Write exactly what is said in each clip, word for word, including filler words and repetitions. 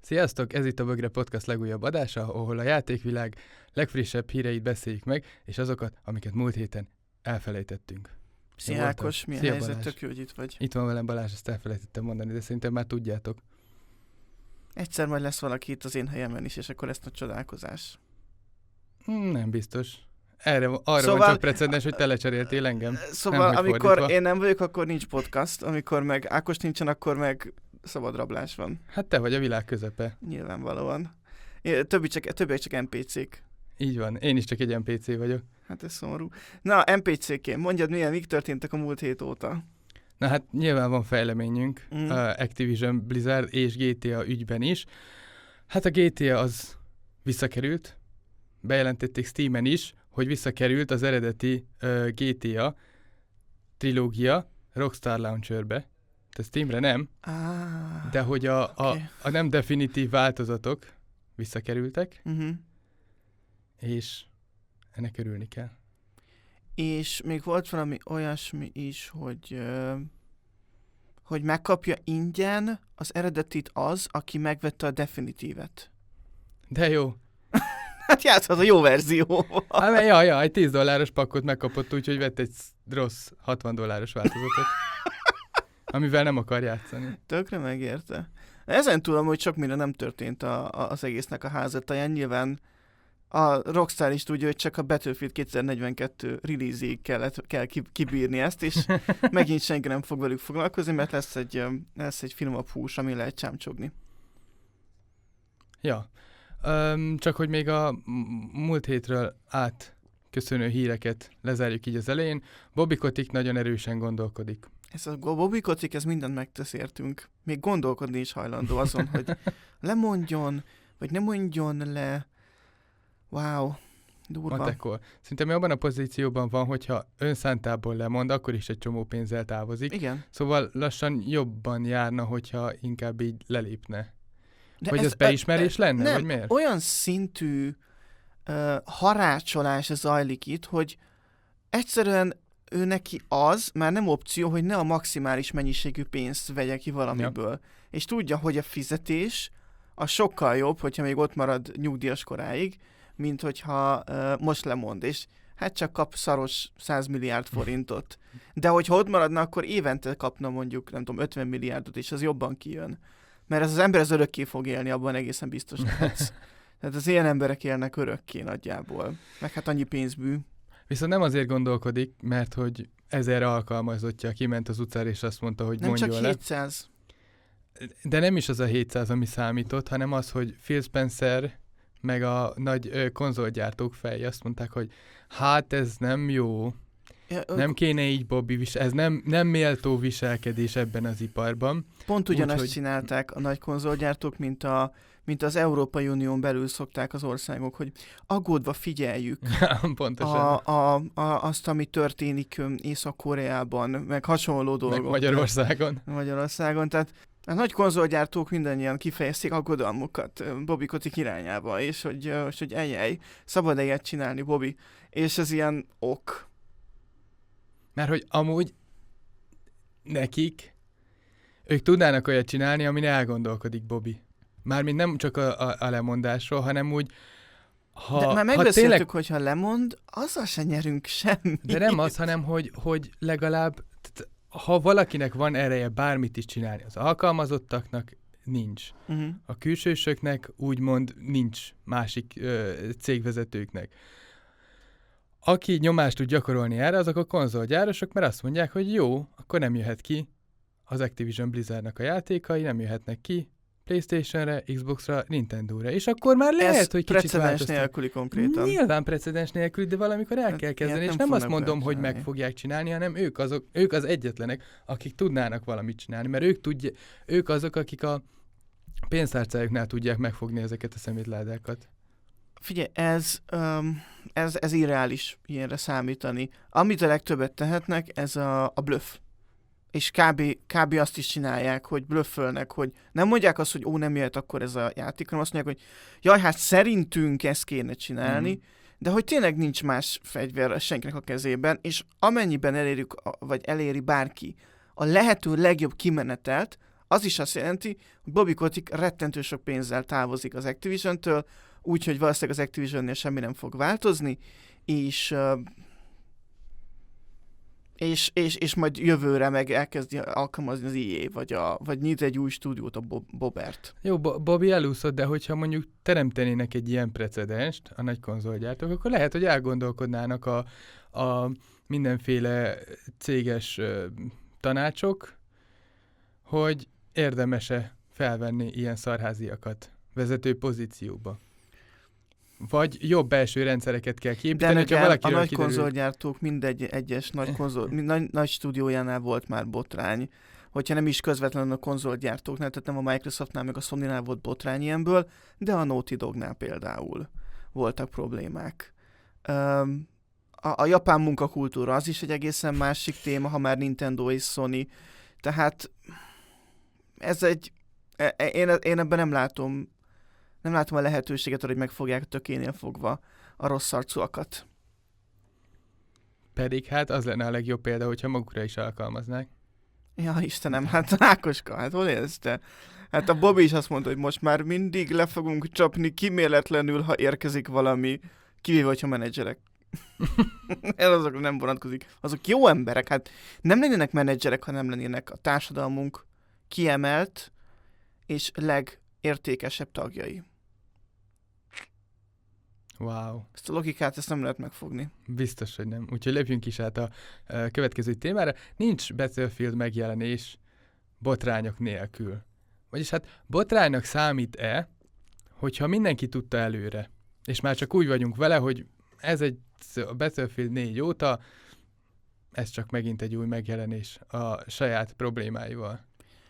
Sziasztok! Ez itt a Bögre Podcast legújabb adása, ahol a játékvilág legfrissebb híreit beszéljük meg, és azokat, amiket múlt héten elfelejtettünk. Szia Ákos, milyen Szia, helyzet? Balázs. Tök jó, hogy itt vagy. Itt van velem Balázs, ezt elfelejtettem mondani, de szerintem már tudjátok. Egyszer majd lesz valaki itt az én helyemen is, és akkor lesz a csodálkozás. Hmm, nem biztos. Erre, arra Szóval- van csak precedens, hogy te lecseréltél engem. Szóval Nem, hogy amikor fordítva. én nem vagyok, akkor nincs podcast, amikor meg Ákos nincsen, akkor meg szabad rablás van. Hát te vagy a világ közepe. Nyilvánvalóan. É, Többi csak, többiek csak en pé cék. Így van. Én is csak egy en pé cé vagyok. Hát ez szomorú. Na, en pé céként, mondjad milyen, mik történtek a múlt hét óta? Na hát nyilván van fejleményünk, Mm. uh, Activision Blizzard és gé té á ügyben is. Hát a gé té á az visszakerült, bejelentették Steamen is, hogy visszakerült az eredeti uh, gé té á trilógia Rockstar Launcherbe. Tehát Steamre nem, Ah, de hogy a, a, oké. a nem definitív változatok visszakerültek, uh-huh. és ennek örülni kell. És még volt valami olyasmi is, hogy, ö, hogy megkapja ingyen az eredetit az, aki megvette a definitívet. De jó. Hát játszhat a jó verzió. Hát, mert ja, ja, egy tíz dolláros pakkot megkapott, úgyhogy vett egy rossz hatvan dolláros változatot, amivel nem akar játszani. Tökre megérte. Ezen túl amúgy sok minden nem történt a, a, az egésznek a házataján. Nyilván a Rockstar is tudja, hogy csak a Battlefield kétezer-negyvenkettő release-ig kellett, kell ki- kibírni ezt, és megint senki nem fog velük foglalkozni, mert lesz egy, ö, lesz egy finomabb hús, ami lehet csámcsogni. Ja. Um, csak hogy még a m- múlt hétről átköszönő híreket lezárjuk így az elején. Bobby Kotick nagyon erősen gondolkodik. Ez a Bobby Kotick, ez mindent megtesz értünk. Még gondolkodni is hajlandó azon, hogy lemondjon, vagy ne mondjon le. Wow, durva. Matekol. Szerintem ő abban a pozícióban van, hogyha önszántából lemond, akkor is egy csomó pénzzel távozik. Igen. Szóval lassan jobban járna, hogyha inkább így lelépne. De Hogy ez beismerés lenne, nem, vagy miért? olyan szintű uh, harácsolás zajlik itt, hogy egyszerűen ő neki az, már nem opció, hogy ne a maximális mennyiségű pénzt vegye ki valamiből. Ja. És tudja, hogy a fizetés az sokkal jobb, hogyha még ott marad nyugdíjas koráig, mint hogyha uh, most lemond, és hát csak kap szaros száz milliárd forintot. De hogyha ott maradna, akkor évente kapna mondjuk, nem tudom, ötven milliárdot, és az jobban kijön. Mert ez az ember az örökké fog élni, abban egészen biztos lehetsz. Tehát az ilyen emberek élnek örökké nagyjából. Meg hát annyi pénzbű. Viszont nem azért gondolkodik, mert hogy ezer alkalmazottja kiment az utcára, és azt mondta, hogy Nem mondjon csak le. hétszáz. De nem is az a hétszáz, ami számított, hanem az, hogy Phil Spencer meg a nagy ö, konzolgyártók fejé azt mondták, hogy hát ez nem jó, Ja, nem kéne így Bobby visel, ez nem, nem méltó viselkedés ebben az iparban. Pont ugyanazt Úgyhogy- csinálták a nagy konzolgyártók, mint, a, mint az Európai Unión belül szokták az országok, hogy aggódva figyeljük Pontosan. a, a, a, azt, ami történik öm, Észak-Koreában, meg hasonló dolgok. Meg Magyarországon. Magyarországon. Tehát a nagy konzolgyártók mindannyian kifejezték aggodalmukat ö, Bobby Kotick irányába, és hogy, ö, és hogy ejjej, szabad ilyet csinálni, Bobby. És ez ilyen ok. Mert hogy amúgy nekik, ők tudnának olyat csinálni, amin elgondolkodik Bobby. Mármint nem csak a, a, a lemondásról, hanem úgy, ha, De már ha megbeszéltük, tényleg, hogyha lemond, azzal se nyerünk semmit. de nem az, hanem hogy, hogy legalább, tehát, ha valakinek van ereje bármit is csinálni, az alkalmazottaknak nincs. Uh-huh. A külsősöknek úgymond nincs, másik ö, cégvezetőknek. Aki nyomást tud gyakorolni erre, azok a konzolgyárosok, mert azt mondják, hogy jó, akkor nem jöhet ki az Activision Blizzardnak a játékai, nem jöhetnek ki PlayStationre, Xboxra, Nintendóra. És akkor már lehet, Ez hogy kicsit precedens változtat. nélküli konkrétan. Nyilván precedens nélkül, de valamikor el Hát kell ilyet kezdeni, és nem nem azt fognak mondom, hogy meg megcsinálni. fogják csinálni, hanem ők, azok, ők az egyetlenek, akik tudnának valamit csinálni, mert ők, tudja, ők azok, akik a pénztárcájuknál tudják megfogni ezeket a szemétládákat. Figyelj, ez, um, ez, ez irreális ilyenre számítani. Amit a legtöbbet tehetnek, ez a, a bluff. És kb, kb. Azt is csinálják, hogy blöffölnek, hogy nem mondják azt, hogy ó, nem jöhet akkor ez a játék, hanem azt mondják, hogy jaj, hát szerintünk ezt kéne csinálni, Mhm. de hogy tényleg nincs más fegyver senkinek a kezében, és amennyiben elérjük, a- vagy eléri bárki a lehető legjobb kimenetelt, Az is azt jelenti, hogy Bobby Kotick rettentő sok pénzzel távozik az Activision-től, úgyhogy valószínűleg az Activision-nél semmi nem fog változni, és, és, és, és majd jövőre meg elkezdi alkalmazni az í á, vagy, a, vagy nyit egy új stúdiót a Bob- Bobert. Jó, Bo- Bobby elúszott, de hogyha mondjuk teremtenének egy ilyen precedenst a nagy konzolgyártók, akkor lehet, hogy elgondolkodnának a, a mindenféle céges ö, tanácsok, hogy érdemes-e felvenni ilyen szarháziakat vezető pozícióba. Vagy jobb belső rendszereket kell képíteni, de hogyha a valakiről nagy kiderül... konzolgyártók mindegy egyes nagy, konzol, nagy, nagy stúdiójánál volt már botrány. Hogyha nem is közvetlenül a konzolgyártóknál, tehát nem a Microsoftnál, meg a Sonynál volt botrány ilyenből, de a Naughty Dognál például voltak problémák. Um, a, a japán munkakultúra az is egy egészen másik téma, ha már Nintendo és Sony. Tehát ez egy... Én, én ebben nem látom nem látom a lehetőséget, hogy megfogják tökénél fogva a rossz arcúakat. Pedig hát az lenne a legjobb példa, hogyha magukra is alkalmaznák. Ja, Istenem, hát Ákoska, hát hol élsz te? Hát a Bobby is azt mondta, hogy most már mindig le fogunk csapni kiméletlenül, ha érkezik valami, kivéve, hogyha menedzserek. Ez azokra nem vonatkozik. Azok jó emberek, hát nem lennének menedzserek, ha nem lennének a társadalmunk kiemelt és legértékesebb tagjai. Wow. Ezt a logikát, ezt nem lehet megfogni. Biztos, hogy nem. Úgyhogy lépjünk is át a uh, következő témára. Nincs Battlefield megjelenés botrányok nélkül. Vagyis hát botránynak számít-e, hogyha mindenki tudta előre, és már csak úgy vagyunk vele, hogy ez egy a Battlefield négy óta, ez csak megint egy új megjelenés a saját problémáival.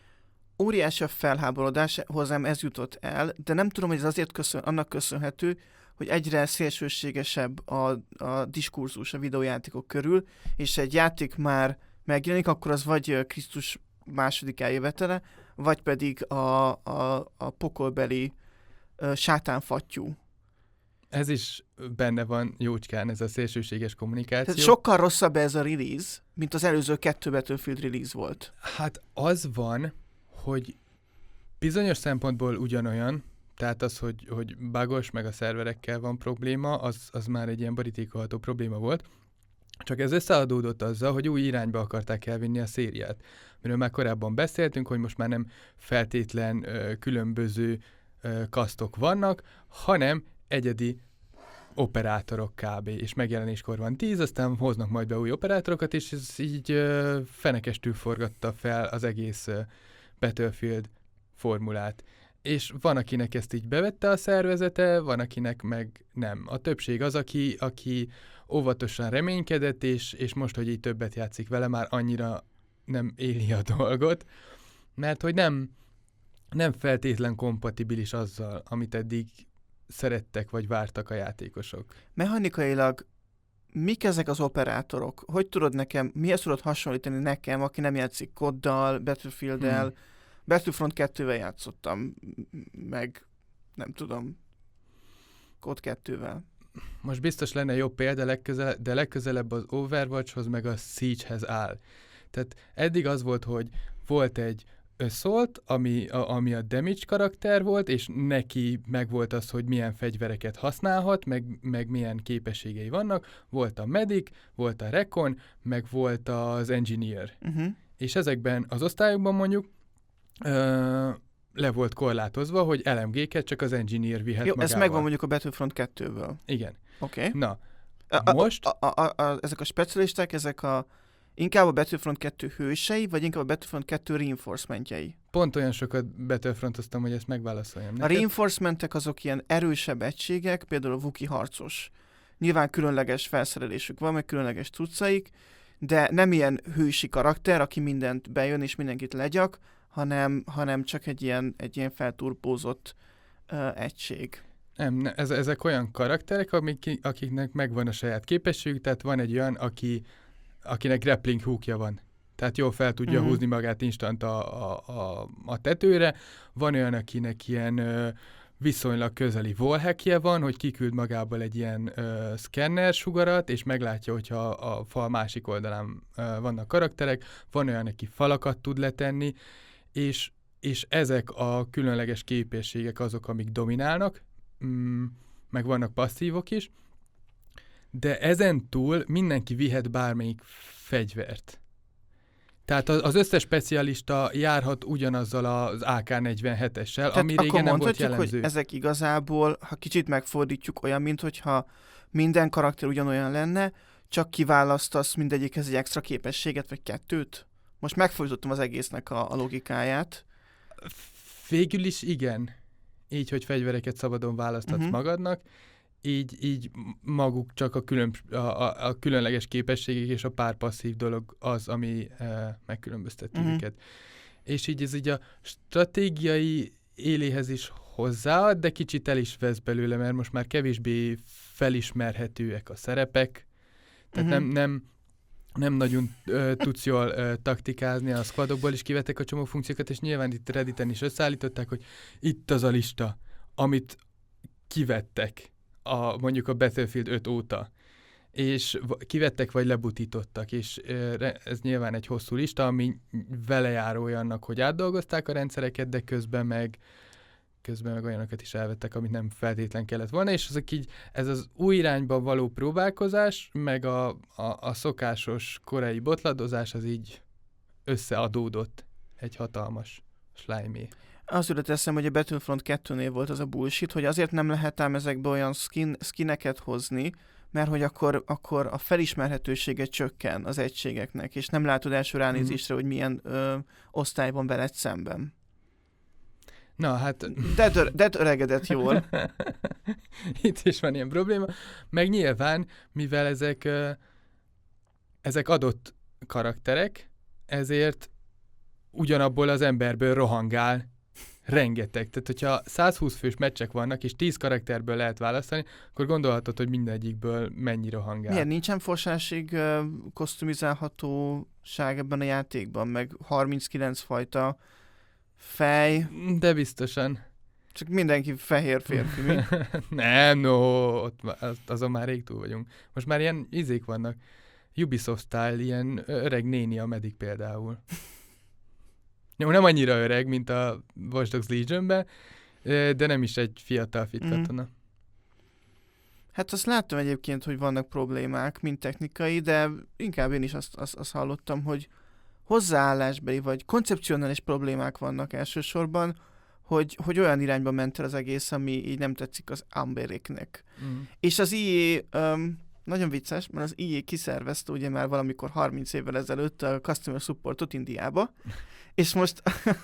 Óriási a felháborodás, hozzám ez jutott el, de nem tudom, hogy ez azért köszön, annak köszönhető, hogy egyre szélsőségesebb a, a diskurzus a videójátékok körül, és egy játék már megjelenik, akkor az vagy Krisztus második eljövetele, vagy pedig a, a, a pokolbeli uh, sátánfattyú. Ez is benne van jócskán, ez a szélsőséges kommunikáció. Tehát sokkal rosszabb ez a release, mint az előző kettő Battlefield release volt. Hát az van, hogy bizonyos szempontból ugyanolyan, tehát az, hogy, hogy bugos, meg a szerverekkel van probléma, az, az már egy ilyen borítékolható probléma volt. Csak ez összeadódott azzal, hogy új irányba akarták elvinni a szériát. Miről már korábban beszéltünk, hogy most már nem feltétlen ö, különböző ö, kasztok vannak, hanem egyedi operátorok kb. És megjelenéskor van tíz, aztán hoznak majd be új operátorokat, és ez így ö, fenekestül forgatta fel az egész ö, Battlefield formulát. És van, akinek ezt így bevette a szervezete, van, akinek meg nem. A többség az, aki, aki óvatosan reménykedett, és, és most, hogy így többet játszik vele, már annyira nem éli a dolgot, mert hogy nem, nem feltétlen kompatibilis azzal, amit eddig szerettek, vagy vártak a játékosok. Mechanikailag mik ezek az operátorok? Hogy tudod nekem, mihez tudod hasonlítani nekem, aki nem játszik koddal, Battlefield-el, hmm. Battlefront kettővel játszottam, meg nem tudom, kod kettővel. Most biztos lenne jobb példa, legközelebb, de legközelebb az Overwatchhoz, meg a Siege-hez áll. Tehát eddig az volt, hogy volt egy Assault, ami a, ami a damage karakter volt, és neki megvolt az, hogy milyen fegyvereket használhat, meg, meg milyen képességei vannak. Volt a Medic, volt a Recon, meg volt az Engineer. Uh-huh. És ezekben az osztályokban mondjuk Ö, le volt korlátozva, hogy el em géket csak az Engineer vihet Jó, magával. ez megvan mondjuk a Battlefront kettőből. Igen. Oké. Okay. Na, a, most... A, a, a, a, ezek a specialisták, ezek a inkább a Battlefront kettő hősei, vagy inkább a Battlefront kettő reinforcementjei? Pont olyan sokat Battlefrontoztam, hogy ezt megválaszoljam neked. A reinforcementek azok ilyen erősebb egységek, például a Wookiee harcos. Nyilván különleges felszerelésük van, meg különleges cuccaik, de nem ilyen hősi karakter, aki mindent bejön és mindenkit legyak, hanem, hanem csak egy ilyen, egy ilyen felturpózott uh, egység. Nem, ne, ez, ezek olyan karakterek, amik, akiknek megvan a saját képességük, tehát van egy olyan, aki, akinek grappling hookja van. Tehát jól fel tudja uh-huh. húzni magát instant a, a, a, a tetőre. Van olyan, akinek ilyen ö, viszonylag közeli wallhackje van, hogy kiküld magából egy ilyen ö, szkenner sugarat, és meglátja, hogyha a fal másik oldalán ö, vannak karakterek. Van olyan, aki falakat tud letenni, és és ezek a különleges képességek azok, amik dominálnak, mm, meg vannak passzívok is, de ezen túl mindenki vihet bármelyik fegyvert. Tehát az összes specialista járhat ugyanazzal az á ká negyvenhetessel, ami régen nem volt jellemző. Hogy ezek igazából, ha kicsit megfordítjuk, olyan, mint hogyha minden karakter ugyanolyan lenne, csak kiválasztasz mindegyikhez egy extra képességet, vagy kettőt? Most megfordítottam az egésznek a, a logikáját. Végül is igen. Így, hogy fegyvereket szabadon választhatsz uh-huh. magadnak, így, így maguk csak a, külön, a, a, a különleges képességek és a pár passzív dolog az, ami e, megkülönbözteti uh-huh. őket. És így ez így a stratégiai éléhez is hozzáad, de kicsit el is vesz belőle, mert most már kevésbé felismerhetőek a szerepek, tehát uh-huh. nem, nem, nem nagyon ö, tudsz jól ö, taktikázni, a squadokból is kivettek a csomó funkciókat, és nyilván itt Redditen is összeállították, hogy itt az a lista, amit kivettek a, mondjuk a Battlefield öt óta, és kivettek vagy lebutítottak, és ö, ez nyilván egy hosszú lista, ami velejárója annak, hogy átdolgozták a rendszereket, de közben meg közben meg olyanokat is elvettek, amit nem feltétlen kellett volna, és azok így, ez az új irányba való próbálkozás, meg a, a, a szokásos korai botladozás, az így összeadódott egy hatalmas slime-é. Az jutott eszem, hogy a Battlefront kettőnél volt az a bullshit, hogy azért nem lehet ám ezekbe olyan skin, skineket hozni, mert hogy akkor, akkor a felismerhetősége csökken az egységeknek, és nem látod első ránézésre, mm. hogy milyen ö, osztályban veled szemben. Na, hát... De, de, de öregedett jól. Itt is van ilyen probléma. Meg nyilván, mivel ezek, ezek adott karakterek, ezért ugyanabból az emberből rohangál rengeteg. Tehát, hogyha százhúsz fős meccsek vannak, és tíz karakterből lehet választani, akkor gondolhatod, hogy mindegyikből mennyi rohangál. Milyen, nincsen forsásig uh, kosztumizálhatóság ebben a játékban, meg harminckilenc fajta fej. De biztosan. Csak mindenki fehér férfi, mi? Nem, no, ott, az, azon már rég túl vagyunk. Most már ilyen izék vannak. Ubisoft style, ilyen öreg néni a Medic például. Jó, nem annyira öreg, mint a Watch Dogs Legion-ben, de nem is egy fiatal fit katona. Mm. Hát azt láttam egyébként, hogy vannak problémák, mint technikai, de inkább én is azt, azt, azt hallottam, hogy hozzáállásbeli vagy koncepcionális problémák vannak elsősorban, hogy, hogy olyan irányba ment el az egész, ami így nem tetszik az Umberéknek. Mm. És az i á, um, nagyon vicces, mert az i á kiszervezte ugye már valamikor harminc évvel ezelőtt a Customer Supportot Indiába, és most...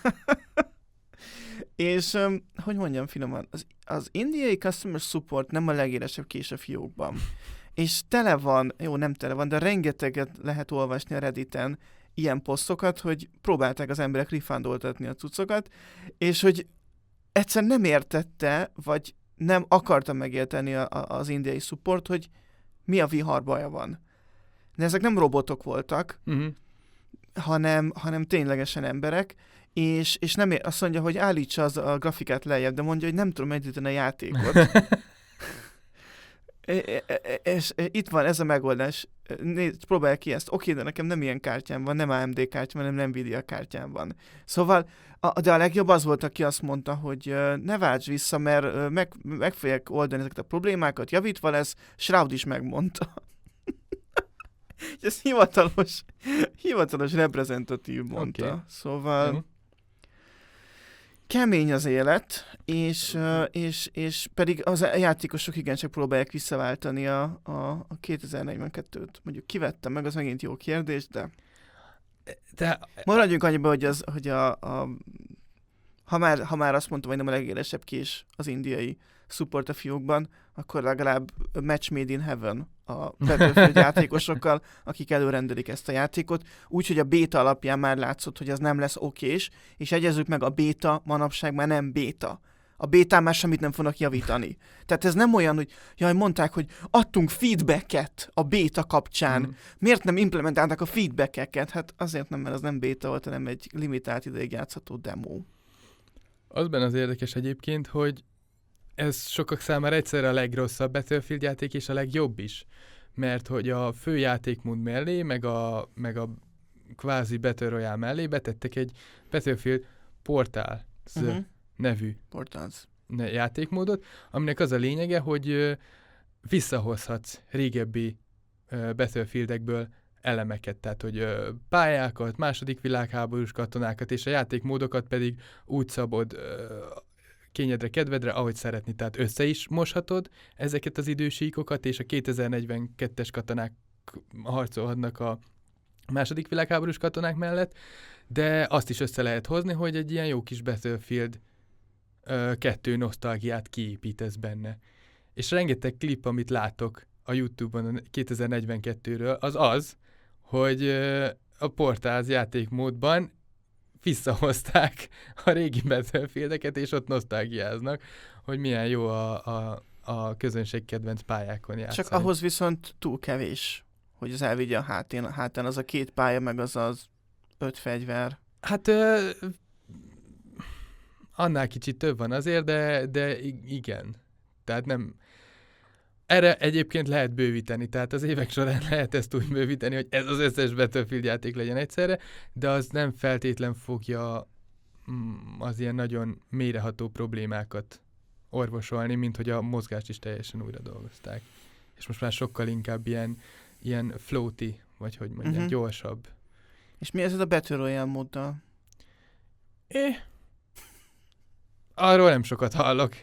és, um, hogy mondjam finoman, az, az indiai Customer Support nem a legélesebb kés a fiókban. És tele van, jó, nem tele van, de rengeteget lehet olvasni a Redditen, ilyen posztokat, hogy próbálták az emberek refundoltatni a cuccokat, és hogy egyszer nem értette, vagy nem akarta megérteni a, a, az indiai support, hogy mi a vihar baja van. De ezek nem robotok voltak, uh-huh. hanem, hanem ténylegesen emberek, és, és nem ér, azt mondja, hogy állítsa az a grafikát lejjebb, de mondja, hogy nem tudom editeni a játékot. És itt van ez a megoldás. Nézd, próbálj ki ezt. Oké, de nekem nem ilyen kártyám van, nem á em dé kártyám, hanem nem Nvidia kártyám van. Szóval, a, de a legjobb az volt, aki azt mondta, hogy ne válts vissza, mert meg, meg fogják oldani ezeket a problémákat, javítva lesz. Shroud is megmondta. Ez hivatalos, hivatalos reprezentatív mondta. Okay. Szóval... Mm. Kemény az élet, és, és, és pedig az játékosok igencsak próbálják visszaváltani a, a, a kétezer-negyvenkettőt. Mondjuk kivettem meg, az megint jó kérdés, de... de... Maradjunk annyiba, hogy, az, hogy a, a, ha, már, ha már azt mondtam, hogy nem a legélesebb kés az indiai support a fiókban, akkor legalább match made in heaven a Battlefield játékosokkal, akik előrendelik ezt a játékot, úgyhogy a béta alapján már látszott, hogy ez nem lesz okés, és egyezzük meg, a béta manapság már nem béta. A bétán már semmit nem fognak javítani. Tehát ez nem olyan, hogy jaj, mondták, hogy adtunk feedbacket a béta kapcsán. Mm. Miért nem implementálták a feedbackeket? Hát azért nem, mert az nem béta volt, hanem egy limitált ideig játszható demo. Az benne az érdekes egyébként, hogy ez sokak számára egyszerre a legrosszabb Battlefield játék és a legjobb is. Mert hogy a fő játékmód mellé, meg a, meg a kvázi Battle Royale mellé betettek egy Battlefield Portals Uh-huh. nevű Portals. ne- játékmódot, aminek az a lényege, hogy ö, visszahozhatsz régebbi ö, Battlefieldekből elemeket, tehát hogy ö, pályákat, második világháborús katonákat, és a játékmódokat pedig úgy szabod ö, kényedre, kedvedre, ahogy szeretni. Tehát össze is moshatod ezeket az idősíkokat, és a kétezer-negyvenkettes katonák harcolhatnak a második világháborús katonák mellett, de azt is össze lehet hozni, hogy egy ilyen jó kis Battlefield ö, kettő nosztalgiát kiépítesz benne. És rengeteg klip, amit látok a YouTube-on a kétezer-negyvenkettőről, az az, hogy ö, a Portals játékmódban visszahozták a régi Battlefieldeket, és ott nosztalgiáznak, hogy milyen jó a, a, a közönség kedvenc pályákon játszani. Csak ahhoz viszont túl kevés, hogy az elvigye a hátén, a hátán az a két pálya, meg az az öt fegyver. Hát ö, annál kicsit több van azért, de, de i- igen. Tehát nem... Erre egyébként lehet bővíteni, tehát az évek során lehet ezt úgy bővíteni, hogy ez az összes Battlefield játék legyen egyszerre, de az nem feltétlen fogja mm, az ilyen nagyon mélyreható problémákat orvosolni, mint hogy a mozgást is teljesen újra dolgozták. És most már sokkal inkább ilyen, ilyen floaty, vagy hogy mondják, Mhm. gyorsabb. És mi ez a Battle Royale móddal? É, arról nem sokat hallok.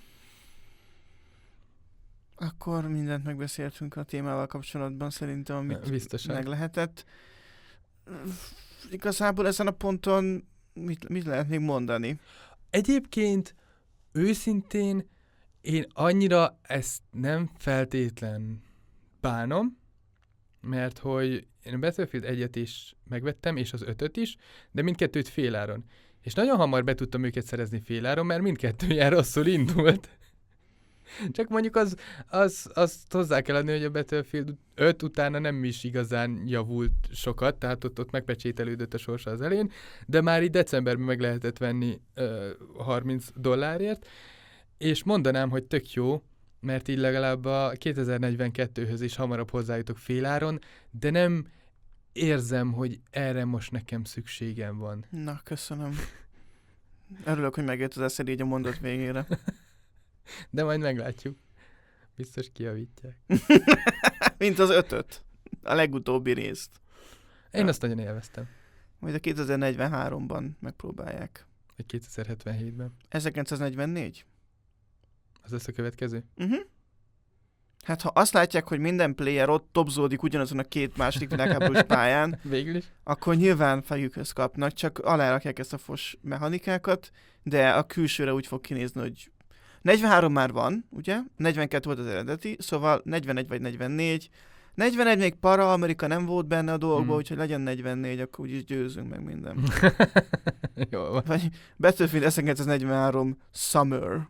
Akkor mindent megbeszéltünk a témával kapcsolatban, szerintem, amit Biztosan. meg lehetett. Igazából ezen a ponton mit, mit lehet még mondani? Egyébként őszintén én annyira ezt nem feltétlen bánom, mert hogy én a Battlefield egyet is megvettem, és az ötöt is, de mindkettőt féláron. És nagyon hamar be tudtam őket szerezni féláron, mert mindkettő ilyen rosszul indult. Csak mondjuk az, az, azt hozzá kell adni, hogy a Battlefield öt utána nem is igazán javult sokat, tehát ott, ott megpecsételődött a sorsa az elén, de már így decemberben meg lehetett venni ö, harminc dollárért, és mondanám, hogy tök jó, mert így legalább a kétezer-negyvenkettőhöz is hamarabb hozzájutok féláron, de nem érzem, hogy erre most nekem szükségem van. Na, köszönöm. Örülök, hogy megjött az eszed így a mondat végére. De majd meglátjuk. Biztos kijavítják. Mint az ötöt. A legutóbbi részt. Én Ja. azt nagyon élveztem. Majd a kétezer-negyvenháromban megpróbálják. Vagy kétezer-hetvenhétben. ezerkilencszáznegyvennégy? Az lesz a következő? Uh-huh. Hát ha azt látják, hogy minden player ott topzódik ugyanazon a két második világháborús pályán, Végül is. akkor nyilván fejükhöz kapnak, csak alárakják ezt a fos mechanikákat, de a külsőre úgy fog kinézni, hogy negyvenhárom már van, ugye? negyvenkettő volt az eredeti, szóval negyvenegy vagy negyvennégy. negyvenegy még para, Amerika nem volt benne a dolgokban, Hmm. úgyhogy legyen negyvennégy, akkor úgyis győzünk meg minden. Jó van. Vagy Battlefield ezerkilencszáznegyvenhárom Summer.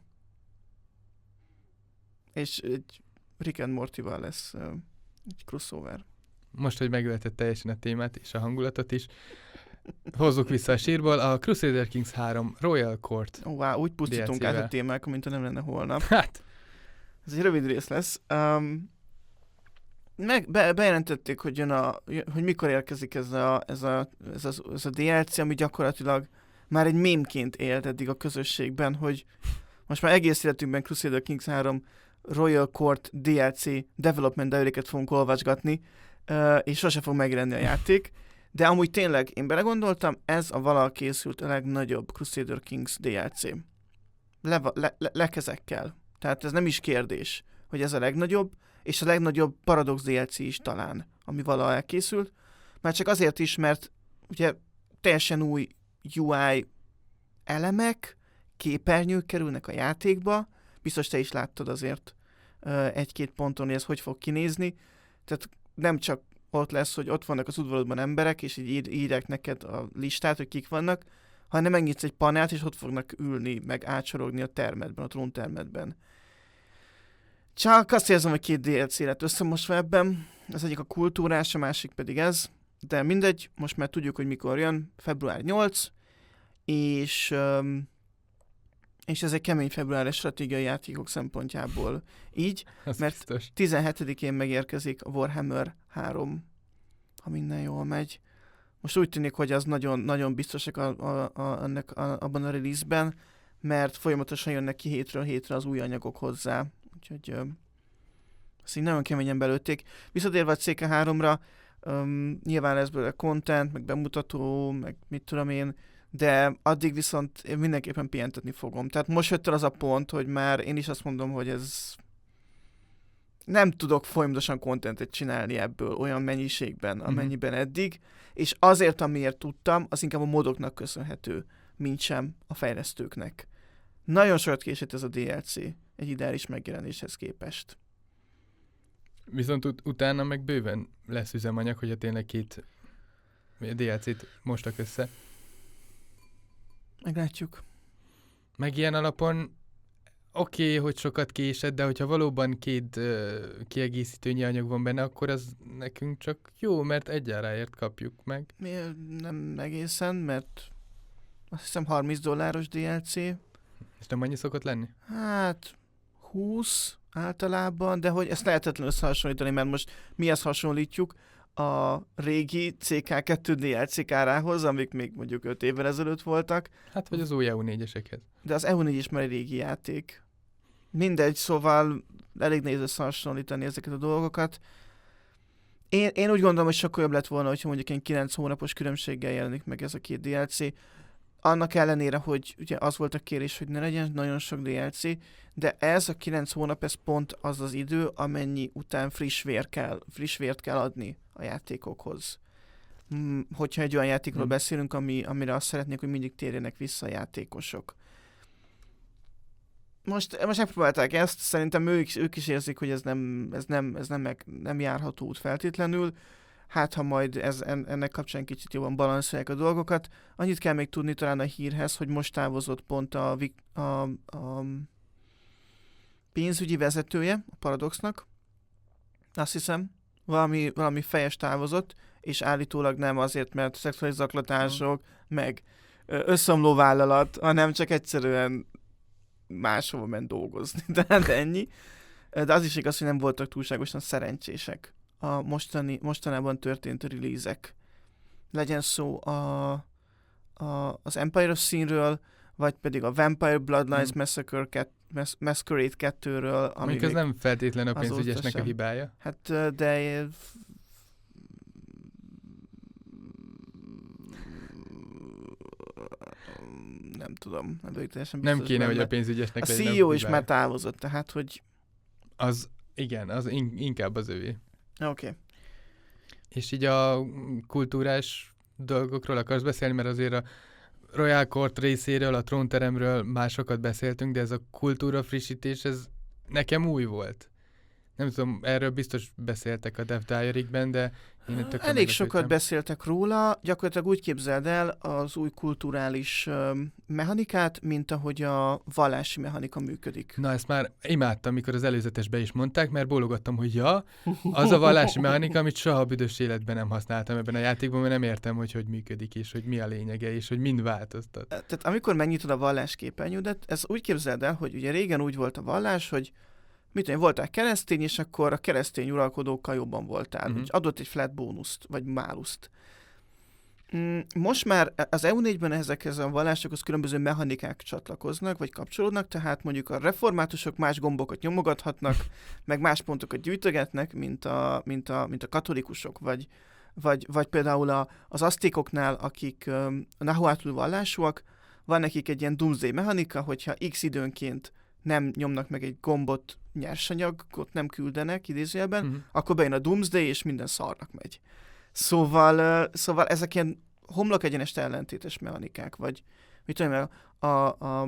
És egy Rick and Morty-val lesz uh, egy crossover. Most, hogy megölted teljesen a témát és a hangulatot is, hozzuk vissza a sírból. A Crusader Kings három Royal Court. Ó, wow, úgy pusztítunk dé el cével. át a témákon, mint ha nem lenne holnap. Hát, Ez egy rövid rész lesz. Um, meg be, bejelentették, hogy, jön a, hogy mikor érkezik ez a, ez, a, ez, a, ez a dé el cé, ami gyakorlatilag már egy mémként élt eddig a közösségben, hogy most már egész életünkben Crusader Kings három Royal Court dé el cé development diary-ket fogunk olvasgatni, uh, és sose fog megjelenni a játék. De amúgy tényleg, én belegondoltam, ez a valaha készült a legnagyobb Crusader Kings dé el cé. Le, le, le, lekezekkel. Tehát ez nem is kérdés, hogy ez a legnagyobb, és a legnagyobb Paradox dé el cé is talán, ami valaha elkészült. Már csak azért is, mert ugye teljesen új u i elemek, képernyők kerülnek a játékba, biztos te is láttad azért uh, egy-két ponton, hogy ez hogy fog kinézni. Tehát nem csak ott lesz, hogy ott vannak az udvarodban emberek, és így ír, írják neked a listát, hogy kik vannak, hanem megnyitsz egy panelt, és ott fognak ülni, meg átsorogni a termetben, a tróntermetben. Csak azt érzem, hogy két dé el cé lett összemosva ebben. Az egyik a kultúrás, a másik pedig ez. De mindegy, most már tudjuk, hogy mikor jön. február nyolcadika, és, um, és ez egy kemény februáris stratégiai játékok szempontjából így, az mert biztos. tizenhetedikén megérkezik a Warhammer három, ha minden jól megy. Most úgy tűnik, hogy az nagyon, nagyon biztosak a, a, a, ennek a, abban a release-ben, mert folyamatosan jönnek ki hétről hétre az új anyagok hozzá. Úgyhogy ö, azt így nagyon keményen belőtték. Visszatérve a cé ká háromra, um, nyilván lesz belőle content, meg bemutató, meg mit tudom én, de addig viszont én mindenképpen pihentetni fogom. Tehát most jött el az a pont, hogy már én is azt mondom, hogy ez nem tudok folyamatosan contentet csinálni ebből olyan mennyiségben, amennyiben eddig, és azért, amiért tudtam, az inkább a modoknak köszönhető, mint sem a fejlesztőknek. Nagyon sokat késett ez a dé el cé egy ideális megjelenéshez képest. Viszont ut- utána meg bőven lesz üzemanyag, hogyha tényleg két dé el cét mostak össze. Meglátjuk. Meg ilyen alapon oké, okay, hogy sokat késett, de hogyha valóban két uh, kiegészítőnyi anyag van benne, akkor az nekünk csak jó, mert egyaráért kapjuk meg. Mi nem egészen, mert azt hiszem harminc dolláros dé el cé. És nem annyi szokott lenni? Hát húsz általában, de hogy ezt lehetetlen összehasonlítani, mert most mihez hasonlítjuk a régi cé ká kettő dé el cé árához, amik még mondjuk öt évvel ezelőtt voltak. Hát vagy az új é u négyesekhez. De az é u négy is már egy régi játék. Mindegy, szóval elég nehéz összehasonlítani ezeket a dolgokat. Én, én úgy gondolom, hogy sokkal jobb lett volna, hogyha mondjuk egy kilenc hónapos különbséggel jelenik meg ez a két dé el cé. Annak ellenére, hogy ugye az volt a kérés, hogy ne legyen nagyon sok dé el cé, de ez a kilenc hónap, ez pont az az idő, amennyi után friss, vér kell, friss vért kell adni a játékokhoz. Hmm, hogyha egy olyan játékról hmm. beszélünk, ami, amire azt szeretnék, hogy mindig térjenek vissza a játékosok. Most, most megpróbálták ezt, szerintem ők, ők is érzik, hogy ez nem, ez nem, ez nem, meg, nem járható út feltétlenül. Hát, ha majd ez, ennek kapcsán kicsit jobban balanszolják a dolgokat. Annyit kell még tudni talán a hírhez, hogy most távozott pont a, a, a pénzügyi vezetője a Paradoxnak. Azt hiszem, valami, valami fejes távozott, és állítólag nem azért, mert szexuális zaklatások, hmm. meg összeomló vállalat, hanem csak egyszerűen máshova ment dolgozni. De ennyi. De az is igaz, hogy nem voltak túlságosan szerencsések a mostani, mostanában történt release-ek. Legyen szó a, a, az Empire of Sin-ről, vagy pedig a Vampire Bloodlines hmm. Massacre ket, Mas- Masquerade kettőről. Mondjuk ez nem feltétlen a pénzügyesnek a hibája. Hát, de... nem tudom, nem vagyok teljesen biztos. Nem kéne, benne. Hogy a pénzügyesnek a cé é o is már távozott, tehát, hogy... Az, igen, az in- inkább az övé. Oké. Okay. És így a kultúrás dolgokról akarsz beszélni, mert azért a Royal Court részéről, a trónteremről már sokat beszéltünk, de ez a kultúra frissítés, ez nekem új volt. Nem tudom, erről biztos beszéltek a Dev Diary-ben, de én tök elég sokat beszéltek róla, gyakorlatilag úgy képzeld el az új kulturális uh, mechanikát, mint ahogy a vallási mechanika működik. Na, ezt már imádtam, amikor az előzetesben is mondták, mert bólogattam, hogy ja, az a vallási mechanika, amit soha büdös életben nem használtam ebben a játékban, mert nem értem, hogy hogy működik, és hogy mi a lényege, és hogy mind változtat. Tehát amikor megnyitod a vallás képernyődet, ez úgy képzeld el, hogy ugye régen úgy volt a vallás, hogy mit tudom, voltál keresztény, és akkor a keresztény uralkodókkal jobban voltál. Uh-huh. Adott egy flat bónuszt, vagy máluszt. Most már az é u négyben ezekhez a vallásokhoz különböző mechanikák csatlakoznak, vagy kapcsolódnak, tehát mondjuk a reformátusok más gombokat nyomogathatnak, meg más pontokat gyűjtögetnek, mint a, mint a, mint a katolikusok, vagy, vagy, vagy például a, az aztékoknál, akik um, a Nahuatl vallásúak, van nekik egy ilyen doomsday mechanika, hogyha x időnként nem nyomnak meg egy gombot, nyersanyagot nem küldenek idézőjelben, uh-huh. akkor bejön a Doomsday, és minden szarnak megy. Szóval, uh, szóval ezek ilyen homlok egyenest ellentétes mechanikák, vagy mit tudom, a, a, a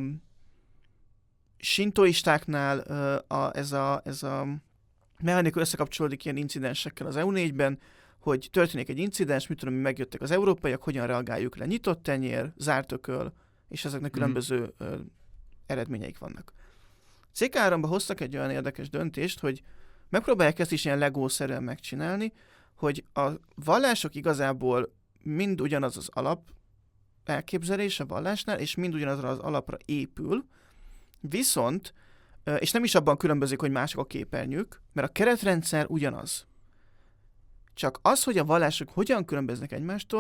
sintoistáknál uh, a, ez, a, ez a mechanika összekapcsolódik ilyen incidensekkel az é u négyben, hogy történik egy incidens, mit tudom, megjöttek az európaiak, hogyan reagáljuk le, nyitott tenyér, zárt ököl, és ezeknek uh-huh. különböző uh, eredményeik vannak. cé ká háromba hoztak egy olyan érdekes döntést, hogy megpróbálják ezt is ilyen legószerűen megcsinálni, hogy a vallások igazából mind ugyanaz az alap elképzelés a vallásnál, és mind ugyanazra az alapra épül, viszont, és nem is abban különbözik, hogy mások a képernyők, mert a keretrendszer ugyanaz. Csak az, hogy a vallások hogyan különböznek egymástól,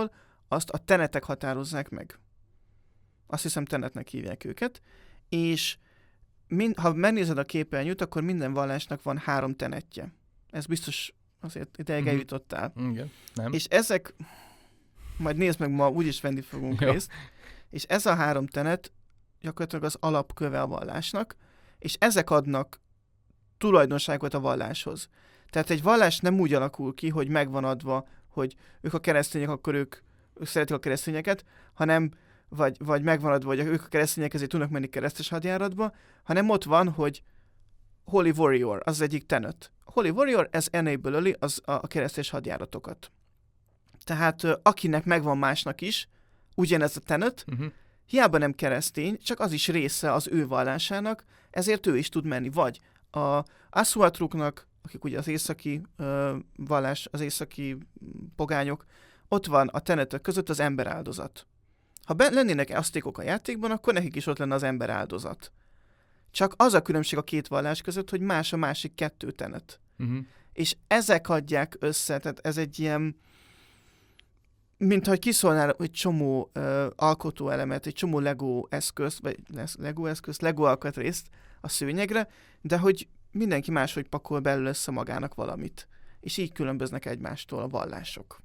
azt a tenetek határozzák meg. Azt hiszem tenetnek hívják őket, és mind, ha megnézed a képernyőt, akkor minden vallásnak van három tenetje. Ez biztos azért ideig Mhm. eljutottál. Igen, nem. És ezek, majd nézd meg, ma úgyis venni fogunk Jó. részt, és ez a három tenet gyakorlatilag az alapköve a vallásnak, és ezek adnak tulajdonságot a valláshoz. Tehát egy vallás nem úgy alakul ki, hogy megvan adva, hogy ők a keresztények, akkor ők, ők szeretik a keresztényeket, hanem vagy, vagy megvan adva, hogy ők a keresztények, ezért tudnak menni keresztes hadjáratba, hanem ott van, hogy Holy Warrior, az, az egyik tenet. Holy Warrior, ez enable-öli az a, a keresztes hadjáratokat. Tehát ö, akinek megvan másnak is, ugyanez a tenet, Uh-huh. hiába nem keresztény, csak az is része az ő vallásának, ezért ő is tud menni. Vagy a Asuatruknak, akik ugye az északi ö, vallás, az északi pogányok, ott van a tenetek között az emberáldozat. Ha be, lennének asztékok a játékban, akkor nekik is ott lenne az emberáldozat. Csak az a különbség a két vallás között, hogy más a másik kettő tenet. Uh-huh. És ezek adják össze, tehát ez egy ilyen, mintha kiszólnál egy csomó uh, alkotóelemet, egy csomó Lego eszközt, vagy Lego eszközt, Lego alkatrészt a szőnyegre, de hogy mindenki máshogy pakol belőle össze magának valamit. És így különböznek egymástól a vallások.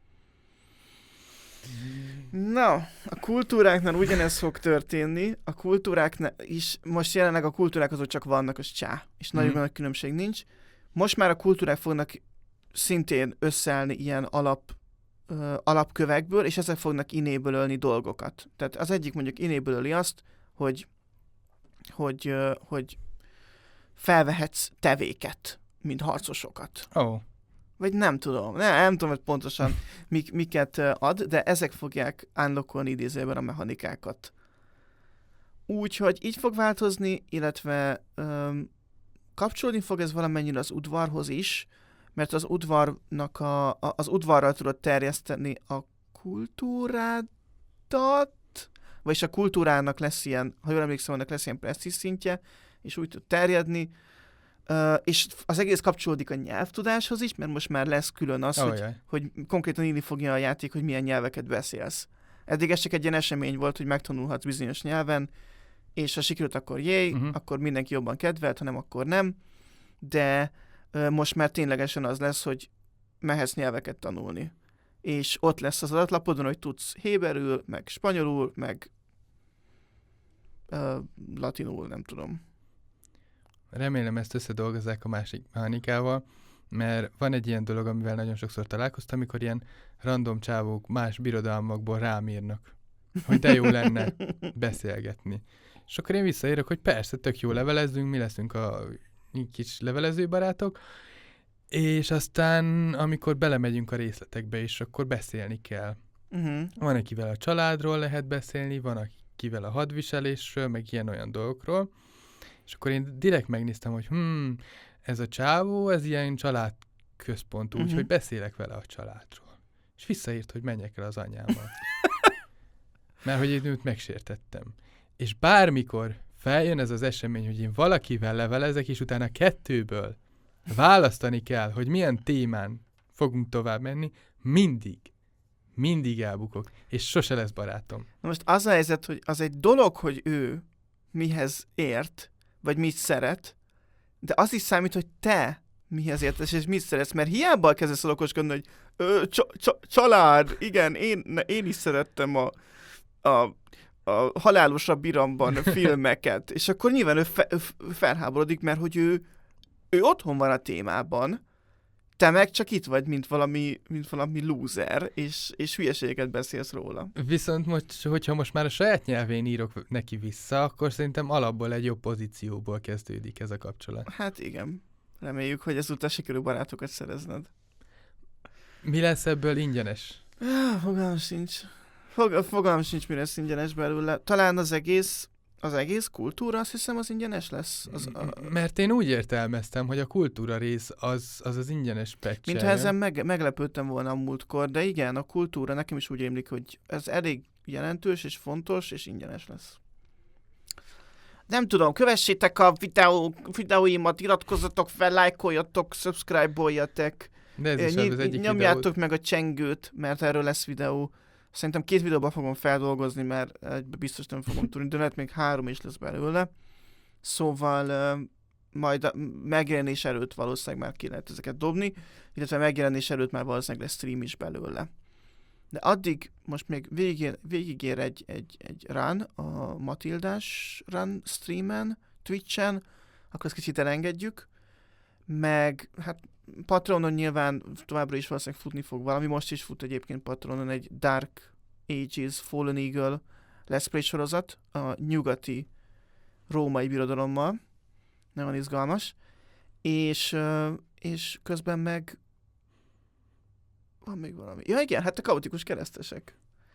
Na, a kultúráknál ugyanez fog történni, a kultúráknál is, most jelenleg a kultúrák azok csak vannak, az csá, és nagyon Mhm. nagy különbség nincs. Most már a kultúrák fognak szintén összeállni ilyen alap, ö, alapkövekből, és ezek fognak enable-ölni dolgokat. Tehát az egyik mondjuk enable-öli azt, hogy, hogy, ö, hogy felvehetsz tevéket, mint harcosokat. Ó, oh. Vagy nem tudom, nem, nem tudom, hogy pontosan mik, miket ö, ad, de ezek fogják unlockolni idézőben a mechanikákat. Úgyhogy így fog változni, illetve öm, kapcsolni fog ez valamennyire az udvarhoz is, mert az udvarnak a, a, az udvarral tudod terjeszteni a kultúrádat, vagyis a kultúrának lesz ilyen, ha jól emlékszem, annak lesz ilyen presztízs szintje, és úgy tud terjedni, uh, és az egész kapcsolódik a nyelvtudáshoz is, mert most már lesz külön az, Oh, hogy, jaj. hogy konkrétan írni fogja a játék, hogy milyen nyelveket beszélsz. Eddig ez csak egy ilyen esemény volt, hogy megtanulhatsz bizonyos nyelven, és ha sikerült, akkor jéj, Mhm. akkor mindenki jobban kedvelt, ha nem, akkor nem, de ö, most már ténylegesen az lesz, hogy mehetsz nyelveket tanulni. És ott lesz az adatlapodon, hogy tudsz héberül, meg spanyolul, meg ö, latinul, nem tudom. Remélem ezt összedolgozzák a másik mechanikával, mert van egy ilyen dolog, amivel nagyon sokszor találkoztam, amikor ilyen random csávók más birodalmakból rám írnak, hogy de jó lenne beszélgetni. És akkor én visszaírok, hogy persze, tök jó levelezzünk, mi leszünk a kis levelező barátok, és aztán, amikor belemegyünk a részletekbe is, akkor beszélni kell. Uh-huh. Van, akivel a családról lehet beszélni, van, akivel a hadviselésről, meg ilyen-olyan dolgokról, és akkor én direkt megnéztem, hogy hm, ez a csávó, ez ilyen családközpontú, Mhm. úgyhogy beszélek vele a családról. És visszaírt, hogy menjek el az anyámmal. Mert hogy én őt megsértettem. És bármikor feljön ez az esemény, hogy én valakivel levelezek, és utána kettőből választani kell, hogy milyen témán fogunk tovább menni, mindig, mindig elbukok, és sose lesz barátom. Na most az a helyzet, hogy az egy dolog, hogy ő mihez ért, vagy mit szeret, de az is számít, hogy te mihez értesz, és mit szeretsz, mert hiába kezdesz el okoskodni, hogy ö, csa- csa- család, igen, én, ne, én is szerettem a, a, a Halálosabb Iramban filmeket, és akkor nyilván ő, fe, ő felháborodik, mert hogy ő, ő otthon van a témában, te meg csak itt vagy, mint valami, mint valami loser, és, és hülyeségeket beszélsz róla. Viszont most, hogyha most már a saját nyelvén írok neki vissza, akkor szerintem alapból egy jobb pozícióból kezdődik ez a kapcsolat. Hát igen. Reméljük, hogy ezúttal sikerül barátokat szerezned. Mi lesz ebből ingyenes? Ah, fogalmam sincs. Fog, fogalmam sincs, mi lesz ingyenes belőle. Talán az egész, az egész kultúra, azt hiszem, az ingyenes lesz. Az, a... Mert én úgy értelmeztem, hogy a kultúra rész az az, az ingyenes patch. Mintha ezen meg, meglepődtem volna a múltkor, de igen, a kultúra nekem is úgy rémlik, hogy ez elég jelentős és fontos, és ingyenes lesz. Nem tudom, kövessétek a videó, videóimat, iratkozzatok fel, lájkoljatok, subscribe-oljatok, De ez is Ny- az, az egyik nyomjátok videót. meg a csengőt, mert erről lesz videó. Szerintem két videóban fogom feldolgozni, mert egybe biztos nem fogom tudni, de lehet még három is lesz belőle. Szóval uh, majd a megjelenés előtt valószínűleg már ki lehet ezeket dobni, illetve megjelenés előtt már valószínűleg lesz stream is belőle. De addig most még végigér, végigér egy, egy, egy run, a Matildás run streamen, Twitchen, akkor ezt kicsit elengedjük, meg hát Patronon nyilván továbbra is valószínűleg futni fog valami, most is fut egyébként Patronon egy Dark Ages Fallen Eagle Let's Play sorozat, a nyugati római birodalommal, nagyon izgalmas, és, és közben meg van még valami. Ja igen, hát a kaotikus keresztesek.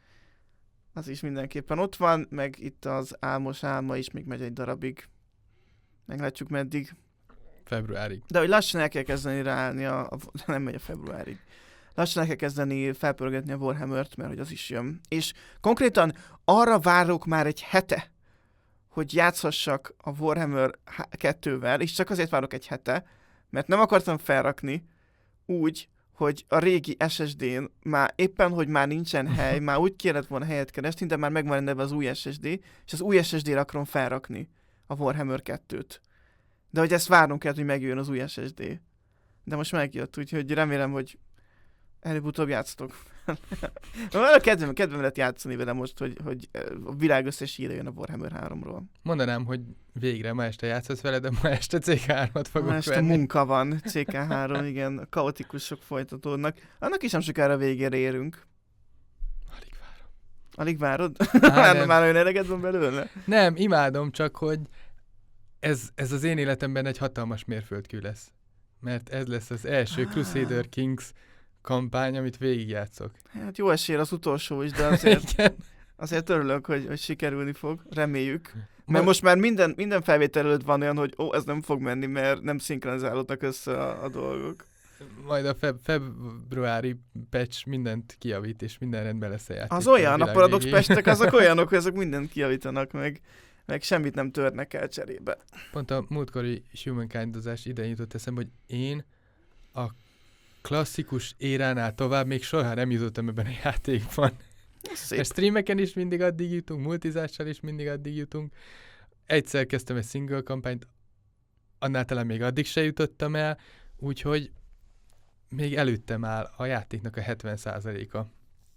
Az is mindenképpen ott van, meg itt az álmos álma is még megy egy darabig. Meglátjuk meddig. Februárig. De hogy lassan el kell kezdeni ráállni a, a... nem megy a februárig. Lassan el kell kezdeni felpörgetni a Warhammert, mert hogy az is jön. És konkrétan arra várok már egy hete, hogy játszhassak a Warhammer kettővel, és csak azért várok egy hete, mert nem akartam felrakni úgy, hogy a régi es es dén már éppen, hogy már nincsen hely, már úgy kellett volna helyet keresni, de már megvan rendelve az új es es dé, és az új es es dére akarom felrakni a Warhammer kettőt. De hogy ezt várnunk kell, hogy megjön az új es es dé. De most megjött, úgyhogy remélem, hogy előbb-utóbb játsztok. kedvem, kedvem lett játszani vele most, hogy, hogy a világ összes híre jön a Warhammer háromról. Mondanám, hogy végre ma este játszasz vele, de ma este cé ká hármat fogok ma este venni. munka van, cé ká három, igen, a kaotikusok folytatódnak. Annak is nem sokára végére érünk. Alig várom. Alig várod? Á, már, már olyan eleged van belőle? Nem, imádom, csak hogy ez, ez az én életemben egy hatalmas mérföldkő lesz. Mert ez lesz az első ah. Crusader Kings kampány, amit végigjátszok. Hát jó esély az utolsó is, de azért, azért örülök, hogy, hogy sikerülni fog. Reméljük. Mert most már minden, minden felvétel előtt van olyan, hogy ó, ez nem fog menni, mert nem szinkronizálódnak össze a, a dolgok. Majd a feb- februári patch mindent kijavít, és minden rendben lesz a játék. Az olyan, a, a Paradox patchek azok olyanok, hogy azok mindent kijavítanak meg, meg semmit nem törnek el cserébe. Pont a múltkori Humankind-ozás idején jutott eszembe, hogy én a klasszikus éránál tovább még soha nem jutottam ebben a játékban. A streameken is mindig addig jutunk, multizással is mindig addig jutunk. Egyszer kezdtem egy single kampányt, annál talán még addig se jutottam el, úgyhogy még előttem áll a játéknak a hetven százaléka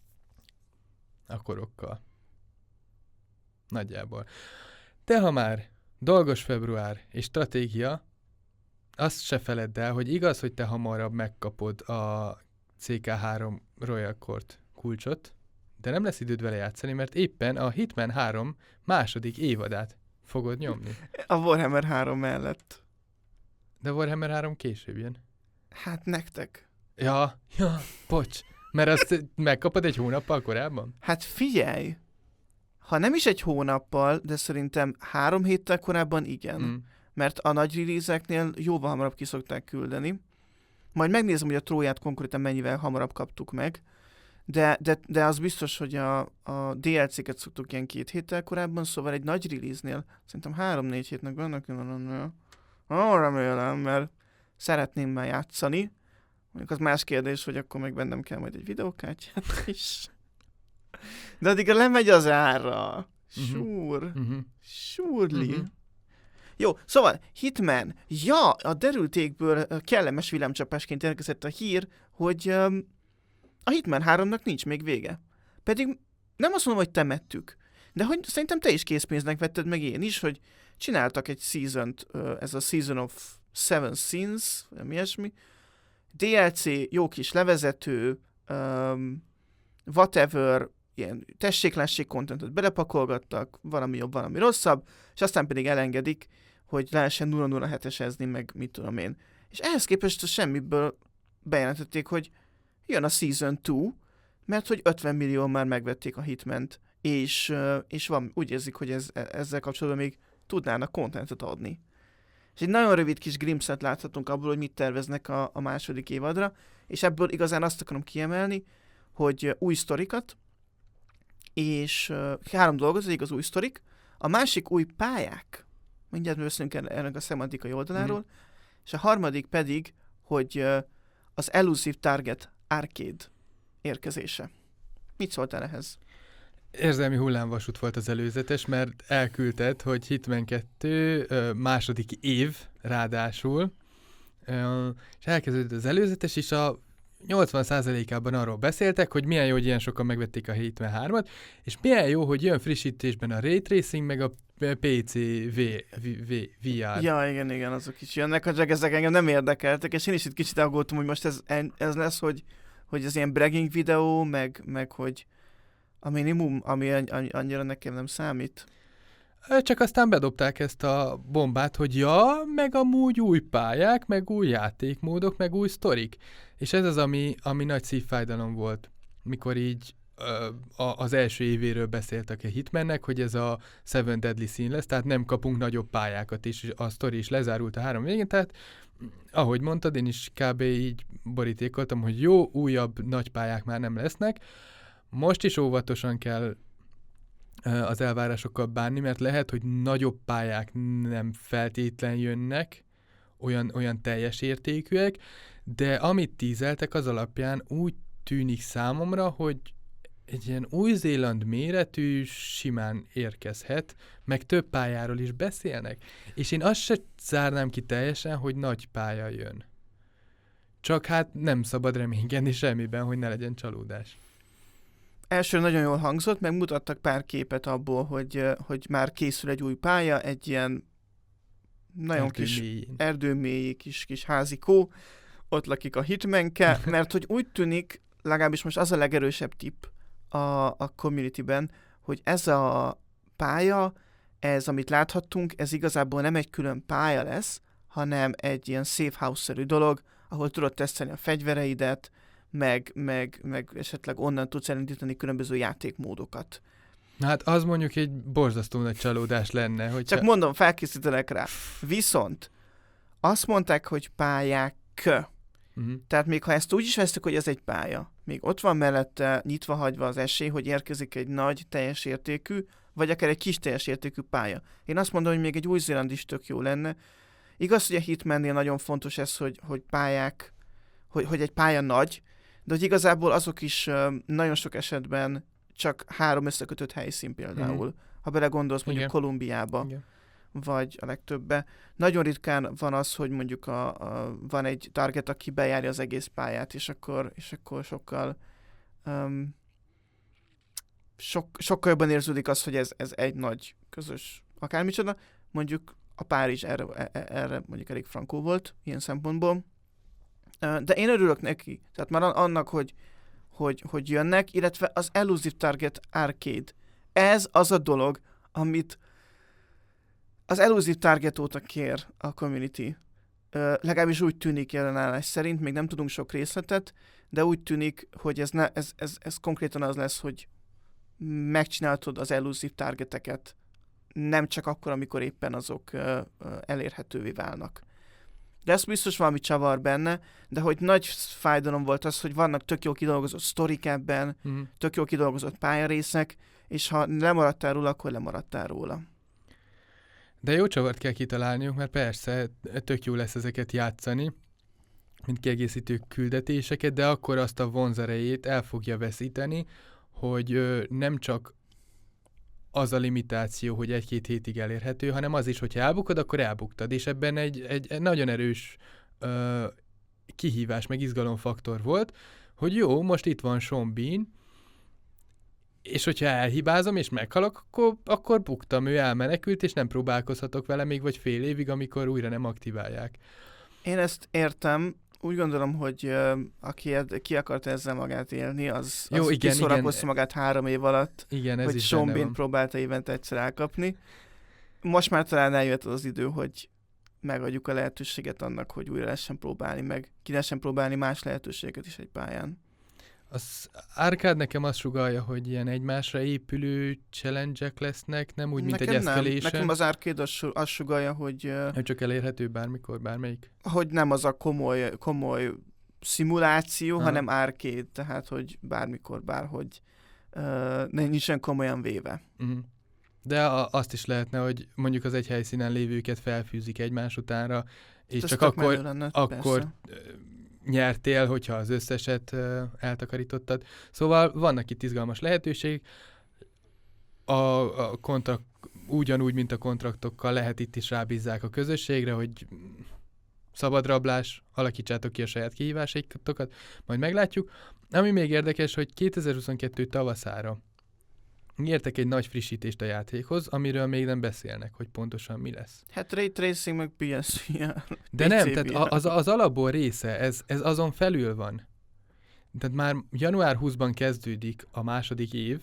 a korokkal. Nagyjából. De ha már dolgos február és stratégia, azt se feledd el, hogy igaz, hogy te hamarabb megkapod a cé ká három Royal Court kulcsot, de nem lesz időd vele játszani, mert éppen a Hitman három második évadát fogod nyomni. A Warhammer három mellett. De Warhammer három később jön. Hát nektek. Ja, ja, bocs. Mert azt megkapod egy hónappal korábban? Hát figyelj! Ha nem is egy hónappal, de szerintem három héttel korábban igen. Mm. Mert a nagy release-eknél jóval hamarabb ki szokták küldeni. Majd megnézem, hogy a Tróját konkrétan mennyivel hamarabb kaptuk meg. De, de, de az biztos, hogy a, a dé el cé-ket szoktuk ilyen két héttel korábban, szóval egy nagy release-nél szerintem három-négy hétnek vannak jönnek. Ah, remélem, mert szeretném már játszani. Mondjuk az más kérdés, hogy akkor meg bennem kell majd egy videókártyát is. De addigra lemegy az ára. Súr. Uh-huh. Súrli. Uh-huh. Jó, szóval Hitman. Ja, a derültékből kellemes villámcsapásként érkezett a hír, hogy um, a Hitman háromnak nincs még vége. Pedig nem azt mondom, hogy temettük, de hogy szerintem te is készpénznek vetted, meg én is, hogy csináltak egy season-t, uh, ez a Season of Seven Sins, vagy ilyesmi. dé el cé, jó kis levezető, um, whatever, ilyen tessék-lássék contentet belepakolgattak, valami jobb, valami rosszabb, és aztán pedig elengedik, hogy lehessen nulla nulla hetesezni, meg mit tudom én. És ehhez képest semmiből bejelentették, hogy jön a Season kettő, mert hogy ötven millió már megvették a Hitment, és, és van, úgy érzik, hogy ez, ezzel kapcsolatban még tudnának contentet adni. És egy nagyon rövid kis glimpset láthatunk abból, hogy mit terveznek a, a második évadra, és ebből igazán azt akarom kiemelni, hogy új sztorikat, és uh, három dolgot, az egyik az új sztorik, a másik új pályák, mindjárt beszélünk ennek a szemantikai oldaláról, mm. és a harmadik pedig, hogy uh, az Elusive Target Arcade érkezése. Mit szóltál ehhez? Érzelmi hullámvasút volt az előzetes, mert elküldted, hogy Hitman kettő második év ráadásul, és elkezdődött az előzetes, és a nyolcvan százalékában arról beszéltek, hogy milyen jó, hogy ilyen sokan megvették a Hitman hármat, és milyen jó, hogy jön frissítésben a Ray Tracing, meg a pé cé vé, vé, vé er. Ja, igen, igen, azok is jönnek, csak ezek engem nem érdekeltek, és én is itt kicsit aggódtam, hogy most ez, ez lesz, hogy, hogy ez ilyen bragging videó, meg, meg hogy a minimum, ami annyira nekem nem számít. Csak aztán bedobták ezt a bombát, hogy ja, meg amúgy új pályák, meg új játékmódok, meg új sztorik. És ez az, ami, ami nagy szívfájdalom volt, mikor így ö, a, az első évéről beszéltek a Hitmannek, hogy ez a Seven Deadly Sin lesz, tehát nem kapunk nagyobb pályákat, és a sztori is lezárult a három végén, tehát ahogy mondtad, én is kb. Így borítékoltam, hogy jó, újabb nagy pályák már nem lesznek. Most is óvatosan kell az elvárásokkal bánni, mert lehet, hogy nagyobb pályák nem feltétlen jönnek, olyan, olyan teljes értékűek, de amit tízeltek az alapján úgy tűnik számomra, hogy egy ilyen Új-Zéland méretű simán érkezhet, meg több pályáról is beszélnek. És én azt se zárnám ki teljesen, hogy nagy pálya jön. Csak hát nem szabad reménykedni semmiben, hogy ne legyen csalódás. Első nagyon jól hangzott, meg mutattak pár képet abból, hogy, hogy már készül egy új pálya, egy ilyen nagyon Erdő kis mélyén. erdőmélyi kis, kis házikó, ott lakik a Hitmanke, mert hogy úgy tűnik, legalábbis most az a legerősebb tipp a, a communityben, hogy ez a pálya, ez, amit láthattunk, ez igazából nem egy külön pálya lesz, hanem egy ilyen safe house-szerű dolog, ahol tudod tesztelni a fegyvereidet, meg, meg, meg esetleg onnan tudsz elindítani különböző játékmódokat. Hát az mondjuk egy borzasztó nagy csalódás lenne. Hogyha... Csak mondom, felkészítelek rá. Viszont azt mondták, hogy pályák. Uh-huh. Tehát még ha ezt úgy is vesztük, hogy ez egy pálya, még ott van mellette nyitva hagyva az esély, hogy érkezik egy nagy, teljes értékű, vagy akár egy kis teljes értékű pálya. Én azt mondom, hogy még egy Új-Zéland is tök jó lenne. Igaz, hogy a Hitmannél nagyon fontos ez, hogy, hogy pályák, hogy, hogy egy pálya nagy, de hogy igazából azok is uh, nagyon sok esetben csak három összekötött helyszín például. Mm. Ha belegondolsz mondjuk Igen. Kolumbiába, Igen. vagy a legtöbbe. Nagyon ritkán van az, hogy mondjuk a, a, van egy target, aki bejárja az egész pályát, és akkor, és akkor sokkal um, sok, sokkal jobban érződik az, hogy ez, ez egy nagy közös akármicsoda. Mondjuk a Párizs erre, erre mondjuk elég frankó volt, ilyen szempontból. De én örülök neki. Tehát már annak, hogy, hogy, hogy jönnek, illetve az Elusive Target Arcade. Ez az a dolog, amit az Elusive Target óta kér a community. Uh, legalábbis úgy tűnik jelenállás szerint, még nem tudunk sok részletet, de úgy tűnik, hogy ez, ne, ez, ez, ez konkrétan az lesz, hogy megcsináltad az Elusive Targeteket, nem csak akkor, amikor éppen azok uh, uh, elérhetővé válnak. De ez biztos valami csavar benne, de hogy nagy fájdalom volt az, hogy vannak tök jó kidolgozott sztorik ebben, mm. tök jó kidolgozott pályarészek, és ha lemaradtál róla, akkor lemaradtál róla. De jó csavart kell kitalálniuk, mert persze tök jó lesz ezeket játszani, mint kiegészítő küldetéseket, de akkor azt a vonzerejét el fogja veszíteni, hogy ö, nem csak az a limitáció, hogy egy-két hétig elérhető, hanem az is, hogyha elbukod, akkor elbuktad, és ebben egy, egy, egy nagyon erős ö, kihívás, meg izgalomfaktor volt, hogy jó, most itt van Sean Bean, és hogyha elhibázom, és meghalok, akkor, akkor buktam, ő elmenekült, és nem próbálkozhatok vele még vagy fél évig, amikor újra nem aktiválják. Én ezt értem, úgy gondolom, hogy uh, aki ed- ki akarta ezzel magát élni, az, Jó, az igen, kiszórakozta magát három év alatt, igen, ez hogy is Sean Bean próbálta évente egyszer elkapni. Most már talán eljött az idő, hogy megadjuk a lehetőséget annak, hogy újra lehessen próbálni, meg ki lehessen próbálni más lehetőségeket is egy pályán. Az Arcade nekem azt sugallja, hogy ilyen egymásra épülő challenge-ek lesznek, nem úgy, mint nekem egy Escalation. Nem. Nekem az Arcade azt, azt sugallja, hogy... Uh, hogy csak elérhető bármikor, bármelyik. Hogy nem az a komoly, komoly szimuláció, Aha. hanem Arcade, tehát hogy bármikor, bárhogy uh, nincsen komolyan véve. Uh-huh. De a, azt is lehetne, hogy mondjuk az egy helyszínen lévőket felfűzik egymás utánra, és ez csak akkor, lenne, akkor nyertél, hogyha az összeset uh, eltakarítottad. Szóval vannak itt izgalmas lehetőség. A, a kontrakt, ugyanúgy, mint a kontraktokkal lehet itt is rábízzák a közösségre, hogy szabadrablás, alakítsátok ki a saját kihívásaitokat, majd meglátjuk. Ami még érdekes, hogy kétezer-huszonkettő tavaszára értek egy nagy frissítést a játékhoz, amiről még nem beszélnek, hogy pontosan mi lesz. Hát Ray Tracing meg pé es vé er. De nem, tehát az, az alapból része, ez, ez azon felül van. Tehát már január huszadikán kezdődik a második év,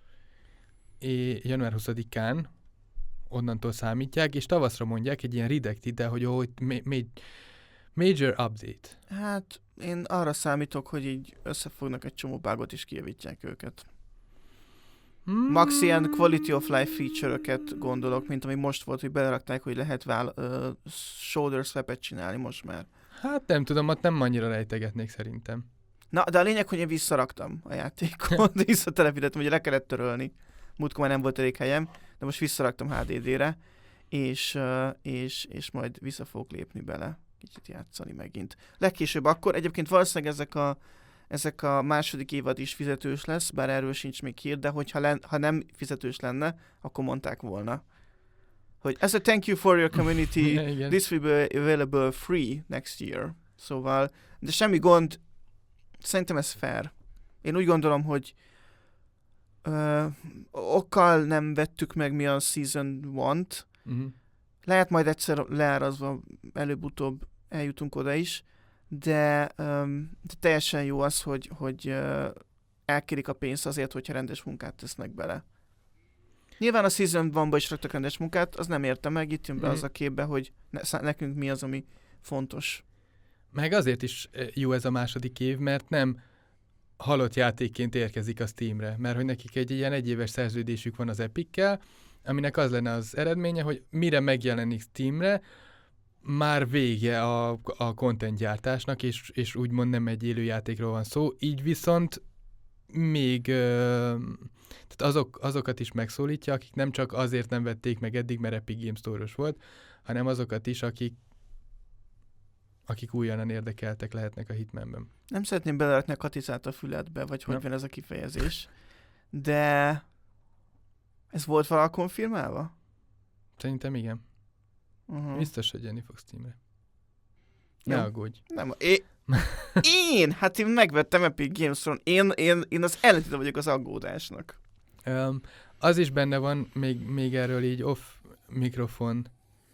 és január huszadikán onnantól számítják, és tavaszra mondják egy ilyen redacted, de hogy, hogy ma- ma- major update. Hát én arra számítok, hogy így összefognak egy csomó bágot és kijavítják őket. Hmm. Max ilyen quality of life feature-öket gondolok, mint ami most volt, hogy belerakták, hogy lehet vál, uh, shoulder swap-et csinálni most már. Hát nem tudom, ott nem annyira rejtegetnék szerintem. Na, de a lényeg, hogy én visszaraktam a játékot, visszatelepítettem, hogy le kellett törölni. Múltkor már nem volt elég helyem, de most visszaraktam há dé dé-re, és, uh, és, és majd vissza fogok lépni bele, kicsit játszani megint. Legkésőbb akkor, egyébként valószínűleg ezek a, ezek a második évad is fizetős lesz, bár erről sincs még hír, de hogyha len, ha nem fizetős lenne, akkor mondták volna, hogy as a thank you for your community, this will be available free next year. Szóval, de semmi gond, szerintem ez fair. Én úgy gondolom, hogy Ö, okkal nem vettük meg mi a Season egy-t. Uh-huh. Lehet majd egyszer leárazva előbb-utóbb eljutunk oda is, de, um, de teljesen jó az, hogy, hogy uh, elkérik a pénzt azért, hogyha rendes munkát tesznek bele. Nyilván a Season egy-ban is raktak rendes munkát, az nem értem meg, itt jön be uh-huh. az a képbe, hogy ne, nekünk mi az, ami fontos. Meg azért is jó ez a második év, mert nem halott játékként érkezik a Steamre, mert hogy nekik egy ilyen egyéves szerződésük van az Epic-kel, aminek az lenne az eredménye, hogy mire megjelenik Steamre, már vége a, a content gyártásnak, és, és úgymond nem egy élő játékról van szó, így viszont még ö, tehát azok, azokat is megszólítja, akik nem csak azért nem vették meg eddig, mert Epic Games Store-os volt, hanem azokat is, akik akik újonnan érdekeltek lehetnek a Hitmanben. Nem szeretném belerakni a katicát a füledbe, vagy hogy van ez a kifejezés, de ez volt valahol konfirmálva? Szerintem igen. Uh-huh. Biztos, hogy jönni fog Steamre. Ne ja. aggódj. Nem, én, én, hát én megvettem Epic Games-on, én, én, én az ellentéte vagyok az aggódásnak. Um, az is benne van, még, még erről így off mikrofon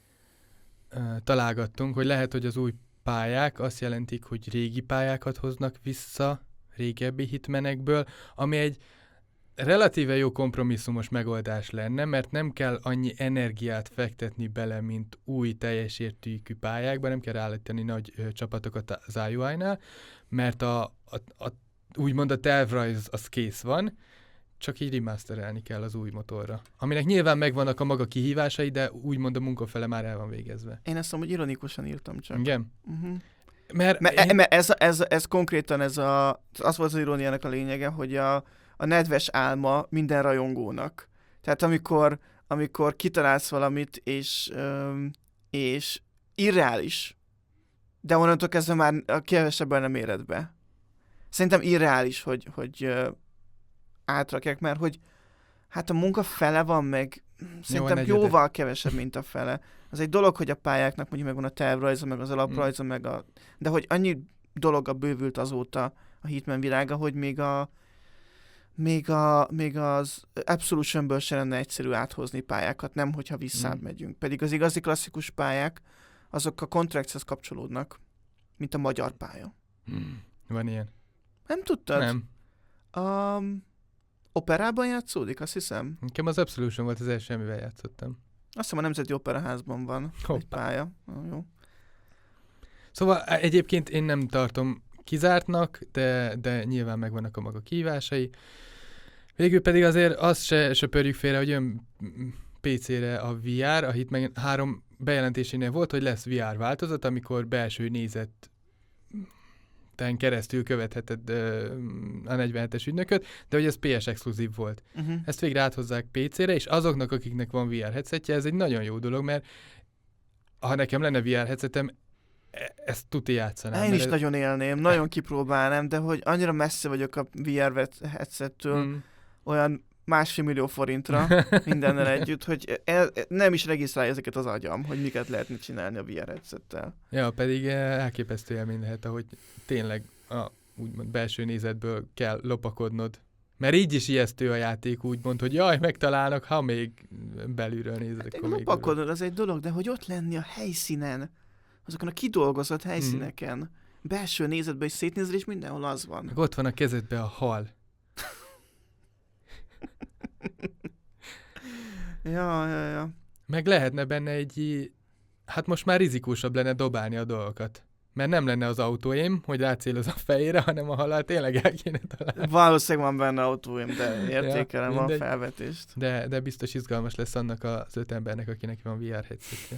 uh, találgattunk, hogy lehet, hogy az új pályák azt jelentik, hogy régi pályákat hoznak vissza régebbi hitmenekből, ami egy relatíve jó kompromisszumos megoldás lenne, mert nem kell annyi energiát fektetni bele, mint új teljes értékű pályákba, nem kell állítani nagy ö, csapatokat az i u i-nál, mert a, a, a, úgymond a tervrajz az kész van, csak így remasterelni kell az új motorra. Aminek nyilván megvannak a maga kihívásai, de úgymond a munkafele már el van végezve. Én ezt amúgy ironikusan írtam csak. Igen? Uh-huh. Mert, mert, én... mert ez, ez, ez konkrétan ez a, az volt az iróniának a lényege, hogy a, a nedves álma minden rajongónak. Tehát amikor, amikor kitalálsz valamit, és, um, és irreális, de onnantól kezdve már kevesebben nem éred be. Szerintem irreális, hogy, hogy uh, átrakják, mert hogy hát a munka fele van, meg szerintem Jó, jóval kevesebb, mint a fele. Az egy dolog, hogy a pályáknak mondjuk megvan a tervrajza, meg az alaprajza, mm. meg a... De hogy annyi dolog bővült azóta a Hitman világa, hogy még a még, a, még az Absolutionből se lenne egyszerű áthozni pályákat, nem hogyha visszább mm. megyünk. Pedig az igazi klasszikus pályák, azok a Contractshez kapcsolódnak, mint a magyar pálya. Mm. Van ilyen. Nem tudtad? Nem. Um, Operában játszódik, azt hiszem. Nekem az Absolution volt az első, amivel játszottam. Azt hiszem a Nemzeti Operaházban van Hoppá. egy pálya. Oh, jó. Szóval egyébként én nem tartom kizártnak, de, de nyilván megvannak a maga kihívásai. Végül pedig azért azt se söpörjük félre, hogy jön pé cére a vé er, a Hitman három bejelentésénél volt, hogy lesz vé er változat, amikor belső nézet keresztül követheted uh, a negyvenhetes ügynököt, de hogy ez pé es exkluzív volt. Uh-huh. Ezt végre áthozzák pé cére, és azoknak, akiknek van vé er headsetje, ez egy nagyon jó dolog, mert ha nekem lenne vé er headsetem, ezt tuti játszanám. Én is ez... nagyon élném, nagyon kipróbálnám, de hogy annyira messze vagyok a vé er headsettől, mm. olyan másfél millió forintra mindennel együtt, hogy el, nem is regisztrálja ezeket az agyam, hogy miket lehetne csinálni a vé er headsettel. Ja, pedig elképesztő élmény lehet, ahogy tényleg a úgymond belső nézetből kell lopakodnod. Mert így is ijesztő a játék, úgymond, hogy jaj, megtalálnak, ha még belülről nézed. Hát, lopakodod, az egy dolog, de hogy ott lenni a helyszínen, azokon a kidolgozott helyszíneken, mm. belső nézetben is szétnézel, és mindenhol az van. Meg ott van a kezedben a hal. ja, ja, ja. Meg lehetne benne egy, hát most már rizikósabb lenne dobálni a dolgokat. Mert nem lenne az autóém, hogy rácéloz a fejére, hanem a halál tényleg el kéne találni. Valószínűleg van benne autóém, de értékelem ja, a felvetést. De, de biztos izgalmas lesz annak az öt embernek, akinek van vé er headsetje.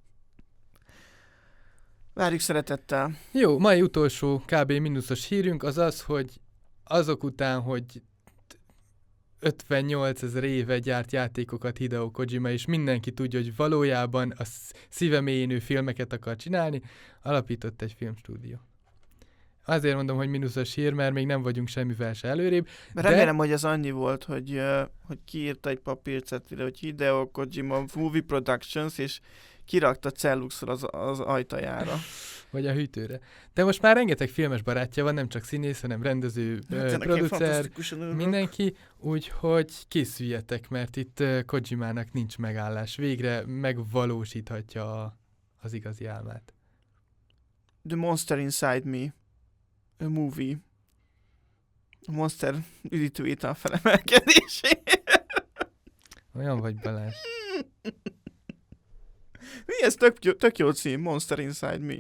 Várjuk szeretettel. Jó, mai utolsó kb. Mínuszos hírünk az az, hogy azok után, hogy ötvennyolcezer éve gyárt játékokat Hideo Kojima, és mindenki tudja, hogy valójában a szíve mélyén ő filmeket akar csinálni, alapított egy filmstúdió. Azért mondom, hogy mínuszos hír, mert még nem vagyunk semmivel se előrébb. De... Remélem, hogy az annyi volt, hogy, uh, hogy kiírta egy papírcetire, hogy Hideo Kojima Movie Productions, és kirakta celluxor az, az ajtajára. Vagy a hűtőre. De most már rengeteg filmes barátja van, nem csak színész, hanem rendező, hát, producer, mindenki, úgyhogy készüljetek, mert itt uh, Kojimának nincs megállás. Végre megvalósíthatja a, az igazi álmát. The Monster Inside Me. A movie. A monster üdítőjét a felemelkedését. Olyan vagy, Balázs. Mi ez? Tök, tök jó cím, Monster Inside Me.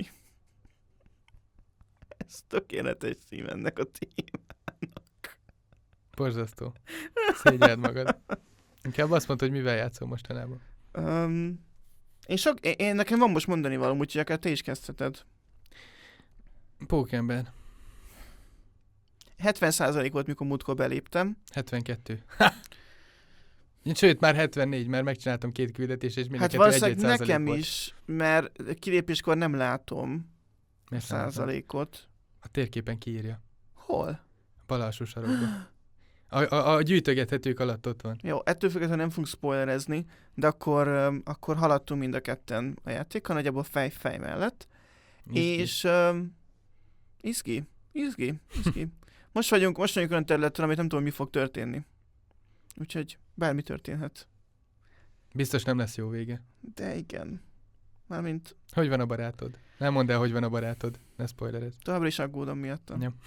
Ez tökéletes cím ennek a témának. Borzasztó. Szégyeld magad. Inkább azt mondta, hogy mivel játszol mostanában. Um, én, sok, én, én nekem van most mondani való, úgyhogy akár te is kezdheted. Pókember. hetven százalék volt, mikor múltkor beléptem. hetvenkettő. Sőt, már hetvennégy, mert megcsináltam két küldetést, és mind hát a kettő egy-egy valószínűleg nekem volt. is, mert kilépéskor nem látom Mert százalékot. A térképen kiírja. Hol? Bal alsó sarokban. A, a, a gyűjtögethetők alatt ott van. Jó, ettől függetlenül nem fogunk spoilerezni, de akkor, um, akkor haladtunk mind a ketten a játékkal, nagyjából fej-fej mellett. Izgi. És um, izgi, izgi, izgi. Most vagyunk, most vagyunk olyan területen, amit nem tudom, mi fog történni. Úgyhogy bármi történhet. Biztos nem lesz jó vége. De igen. Mármint... Hogy van a barátod? Nem mondd el, hogy van a barátod. Ne spoilerezz. Továbbra is aggódom miattam. Ja.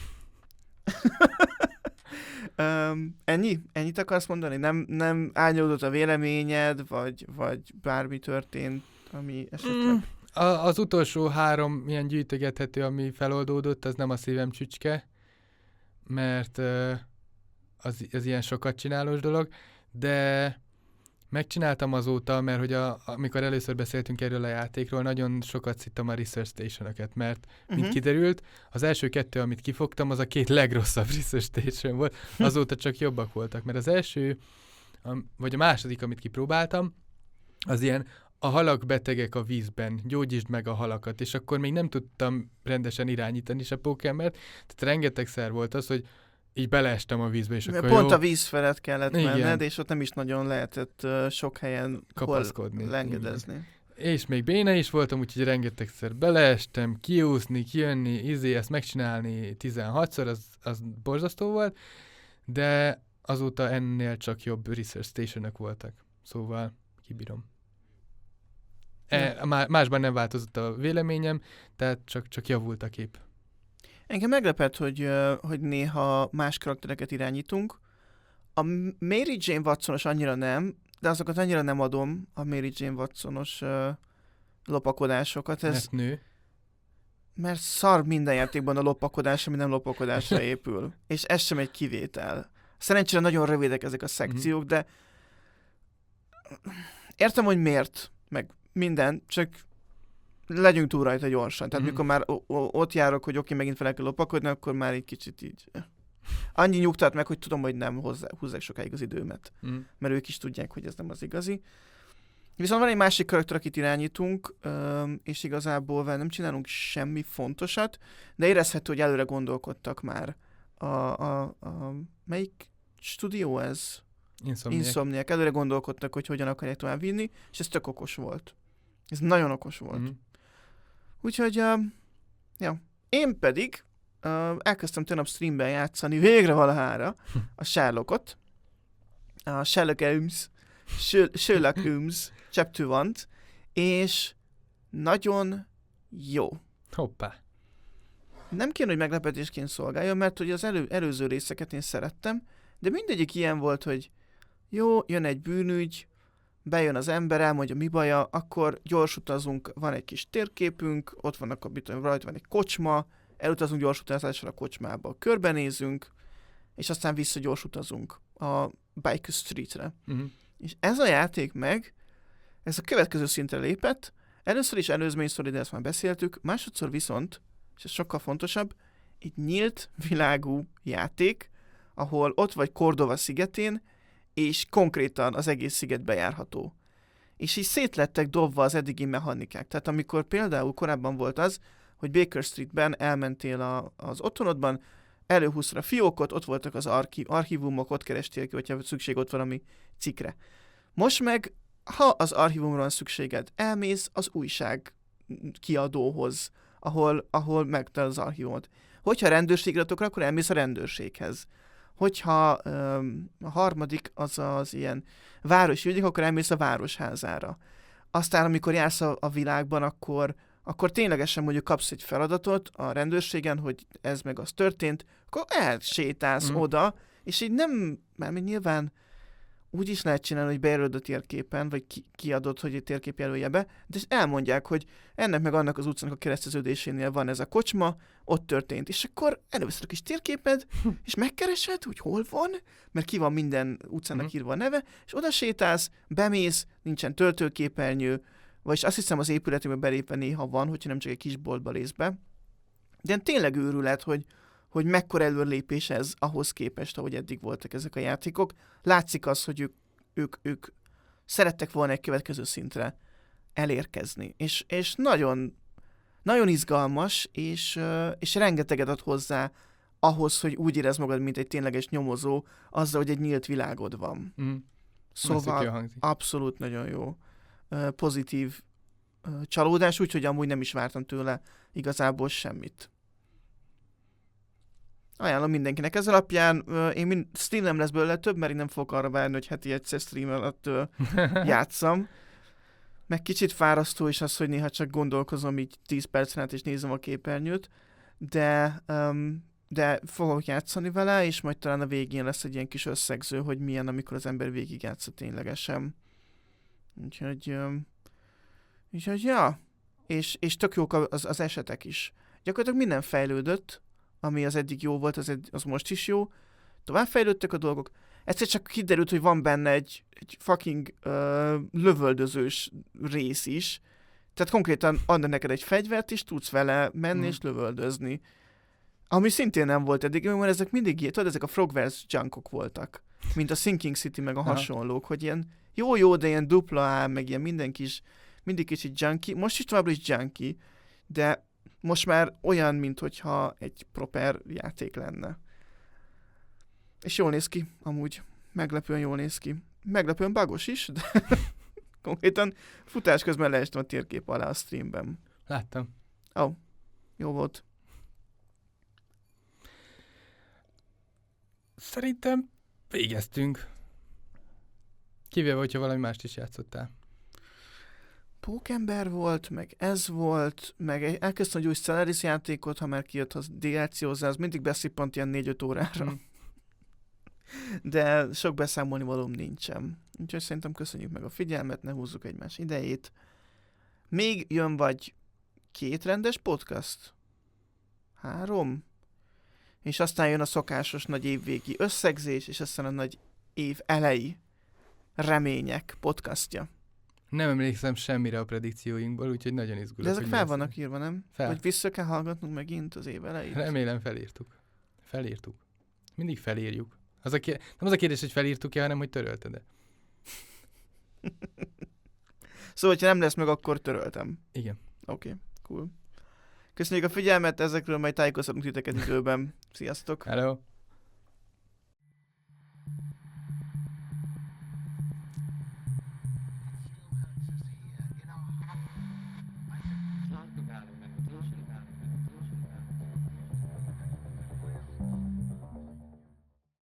um, ennyi? Ennyit akarsz mondani? Nem, nem árnyalódott a véleményed, vagy, vagy bármi történt, ami esetleg... Mm. A, az utolsó három ilyen gyűjtögethető, ami feloldódott, az nem a szívem csücske, mert uh, az, az ilyen sokat csinálós dolog, de megcsináltam azóta, mert hogy a, amikor először beszéltünk erről a játékról, nagyon sokat szittam a Research Station-öket, mert uh-huh. mint kiderült, az első kettő, amit kifogtam, az a két legrosszabb Research Station volt, azóta csak jobbak voltak, mert az első, a, vagy a második, amit kipróbáltam, az ilyen a halak betegek a vízben, gyógyítsd meg a halakat, és akkor még nem tudtam rendesen irányítani se Pokémon-t, tehát rengetegszer volt az, hogy így beleestem a vízbe, és akkor pont jó. a víz felett kellett igen. menned, és ott nem is nagyon lehetett uh, sok helyen kapaszkodni, lengedezni. Igen. És még béna is voltam, úgyhogy rengetegszer beleestem, kiúszni, kijönni, izé, ezt megcsinálni tizenhatszor, az, az borzasztó volt, de azóta ennél csak jobb Research Station-ök voltak. Szóval kibírom. E, másban nem változott a véleményem, tehát csak, csak javult a kép. Engem meglepett, hogy, hogy néha más karaktereket irányítunk. A Mary Jane Watsonos annyira nem, de azokat annyira nem adom, a Mary Jane Watsonos uh, lopakodásokat. Ez, mert nő. Mert szar minden játékban a lopakodás, ami nem lopakodásra épül. És ez sem egy kivétel. Szerencsére nagyon rövidek ezek a szekciók, mm-hmm. de értem, hogy miért, meg minden, csak legyünk túl rajta gyorsan. Tehát mm-hmm. mikor már o- o- ott járok, hogy oké, okay, megint fel kell lopakodni, akkor már egy kicsit így... Annyi nyugtat meg, hogy tudom, hogy nem hozzá, húzzák sokáig az időmet. Mm. Mert ők is tudják, hogy ez nem az igazi. Viszont van egy másik karakter, akit irányítunk, és igazából nem csinálunk semmi fontosat, de érezhető, hogy előre gondolkodtak már. A, a, a melyik stúdió ez? Insomniac. Insomniac. Előre gondolkodtak, hogy hogyan akarják tovább vinni, és ez tök okos volt. Ez nagyon okos volt. Mm-hmm. Úgyhogy, uh, ja. Én pedig uh, elkezdtem tegnap streamben játszani végre valahára a Sherlockot. A Sherlock Holmes. Sherlock Holmes Chapter egy, és nagyon jó. Hoppá. Nem kéne, hogy meglepetésként szolgáljon, mert hogy az elő, előző részeket én szerettem, de mindegyik ilyen volt, hogy jó, jön egy bűnügy, bejön az ember, elmondja mi baja, akkor gyors utazunk, van egy kis térképünk, ott vannak a rajta van egy kocsma, elutazunk gyors utazással a kocsmába, körbenézünk, és aztán vissza gyors utazunk a Baker Streetre. Uh-huh. És ez a játék meg, ez a következő szintre lépett, először is előzmény sztori, de ezt már beszéltük, másodszor viszont, és ez sokkal fontosabb, egy nyílt világú játék, ahol ott vagy Cordova szigetén, és konkrétan az egész sziget bejárható. És így szétlettek dobva az eddigi mechanikák. Tehát amikor például korábban volt az, hogy Baker Streetben elmentél a, az otthonodban, előhúztad a fiókot, ott voltak az archi- archívumok, ott kerestél ki, hogyha szükség ott valami cikkre. Most meg, ha az archívumra van szükséged, elmész az újság kiadóhoz, ahol, ahol megtalál az archívumot. Hogyha rendőrségiratokra, akkor elmész a rendőrséghez. Hogyha um, a harmadik az az ilyen városi ügyek, akkor elmész a városházára. Aztán, amikor jársz a, a világban, akkor, akkor ténylegesen mondjuk kapsz egy feladatot a rendőrségen, hogy ez meg az történt, akkor elsétálsz mm. oda, és így nem, mert még nyilván úgy is lehet csinálni, hogy bejelölöd a térképen, vagy ki, kiadod, hogy egy térkép jelölje be, de elmondják, hogy ennek meg annak az utcának a kereszteződésénél van ez a kocsma, ott történt. És akkor előveszed a kis térképed, és megkeresed, hogy hol van, mert ki van minden utcának mm. írva a neve, és oda sétálsz, bemész, nincsen töltőképernyő, vagyis azt hiszem az épületekben belépve néha van, hogyha nem csak egy kis boltba lész be. De tényleg őrület, hogy hogy mekkora előrelépés ez ahhoz képest, ahogy eddig voltak ezek a játékok. Látszik az, hogy ők, ők, ők szerettek volna egy következő szintre elérkezni. És, és nagyon, nagyon izgalmas, és, és rengeteget ad hozzá ahhoz, hogy úgy érezd magad, mint egy tényleges nyomozó, azzal, hogy egy nyílt világod van. Mm. Szóval abszolút nagyon jó. Pozitív csalódás, úgyhogy amúgy nem is vártam tőle igazából semmit. Ajánlom mindenkinek. Ez alapján uh, én mind, stream nem lesz belőle több, mert én nem fogok arra várni, hogy heti egyszer stream alatt uh, játszam. Meg kicsit fárasztó is az, hogy néha csak gondolkozom így tíz percen át, és nézem a képernyőt, de, um, de fogok játszani vele, és majd talán a végén lesz egy ilyen kis összegző, hogy milyen, amikor az ember végigjátsza ténylegesen. Úgyhogy, um, úgyhogy ja, és, és tök jók az, az esetek is. Gyakorlatilag minden fejlődött, ami az eddig jó volt, az, ed- az most is jó. Tovább fejlődtek a dolgok. Egyszer csak kiderült, hogy van benne egy, egy fucking uh, lövöldözős rész is. Tehát konkrétan adna neked egy fegyvert, és tudsz vele menni mm. és lövöldözni. Ami szintén nem volt eddig, mert ezek mindig ilyen, tudod, ezek a Frogwares junkok voltak. Mint a Sinking City, meg a hasonlók, hogy ilyen jó-jó, de ilyen dupla A, meg ilyen minden kis, mindig kicsit junky. Most is továbbra is junky, de most már olyan, minthogyha egy proper játék lenne. És jól néz ki, amúgy. Meglepően jól néz ki. Meglepően bugos is, de konkrétan futás közben leestem a térkép alá a streamben. Láttam. Ó, oh, jó volt. Szerintem végeztünk. Kivéve, hogyha valami mást is játszottál. Pókember volt, meg ez volt, meg elkezdtem egy új Stellaris játékot, ha már kijött az dé el cé hozzá, az mindig beszippant ilyen négy-öt órára. Mm. De sok beszámolni valóm nincsen. Úgyhogy szerintem köszönjük meg a figyelmet, ne húzzuk egymás idejét. Még jön vagy két rendes podcast? Három? És aztán jön a szokásos nagy évvégi összegzés, és aztán a nagy év elejé remények podcastja. Nem emlékszem semmire a predikcióinkból, úgyhogy nagyon izgulok. De ezek fel vannak írva, nem? Fel. Hogy vissza kell hallgatnunk megint az év elejét? Remélem felírtuk. Felírtuk. Mindig felírjuk. Az a kér... Nem az a kérdés, hogy felírtuk-e, hanem hogy törölted-e. Szóval, ha nem lesz meg, akkor töröltem. Igen. Oké, okay, cool. Köszönjük a figyelmet, ezekről majd tájékoztatunk titeket időben. Sziasztok! Hello!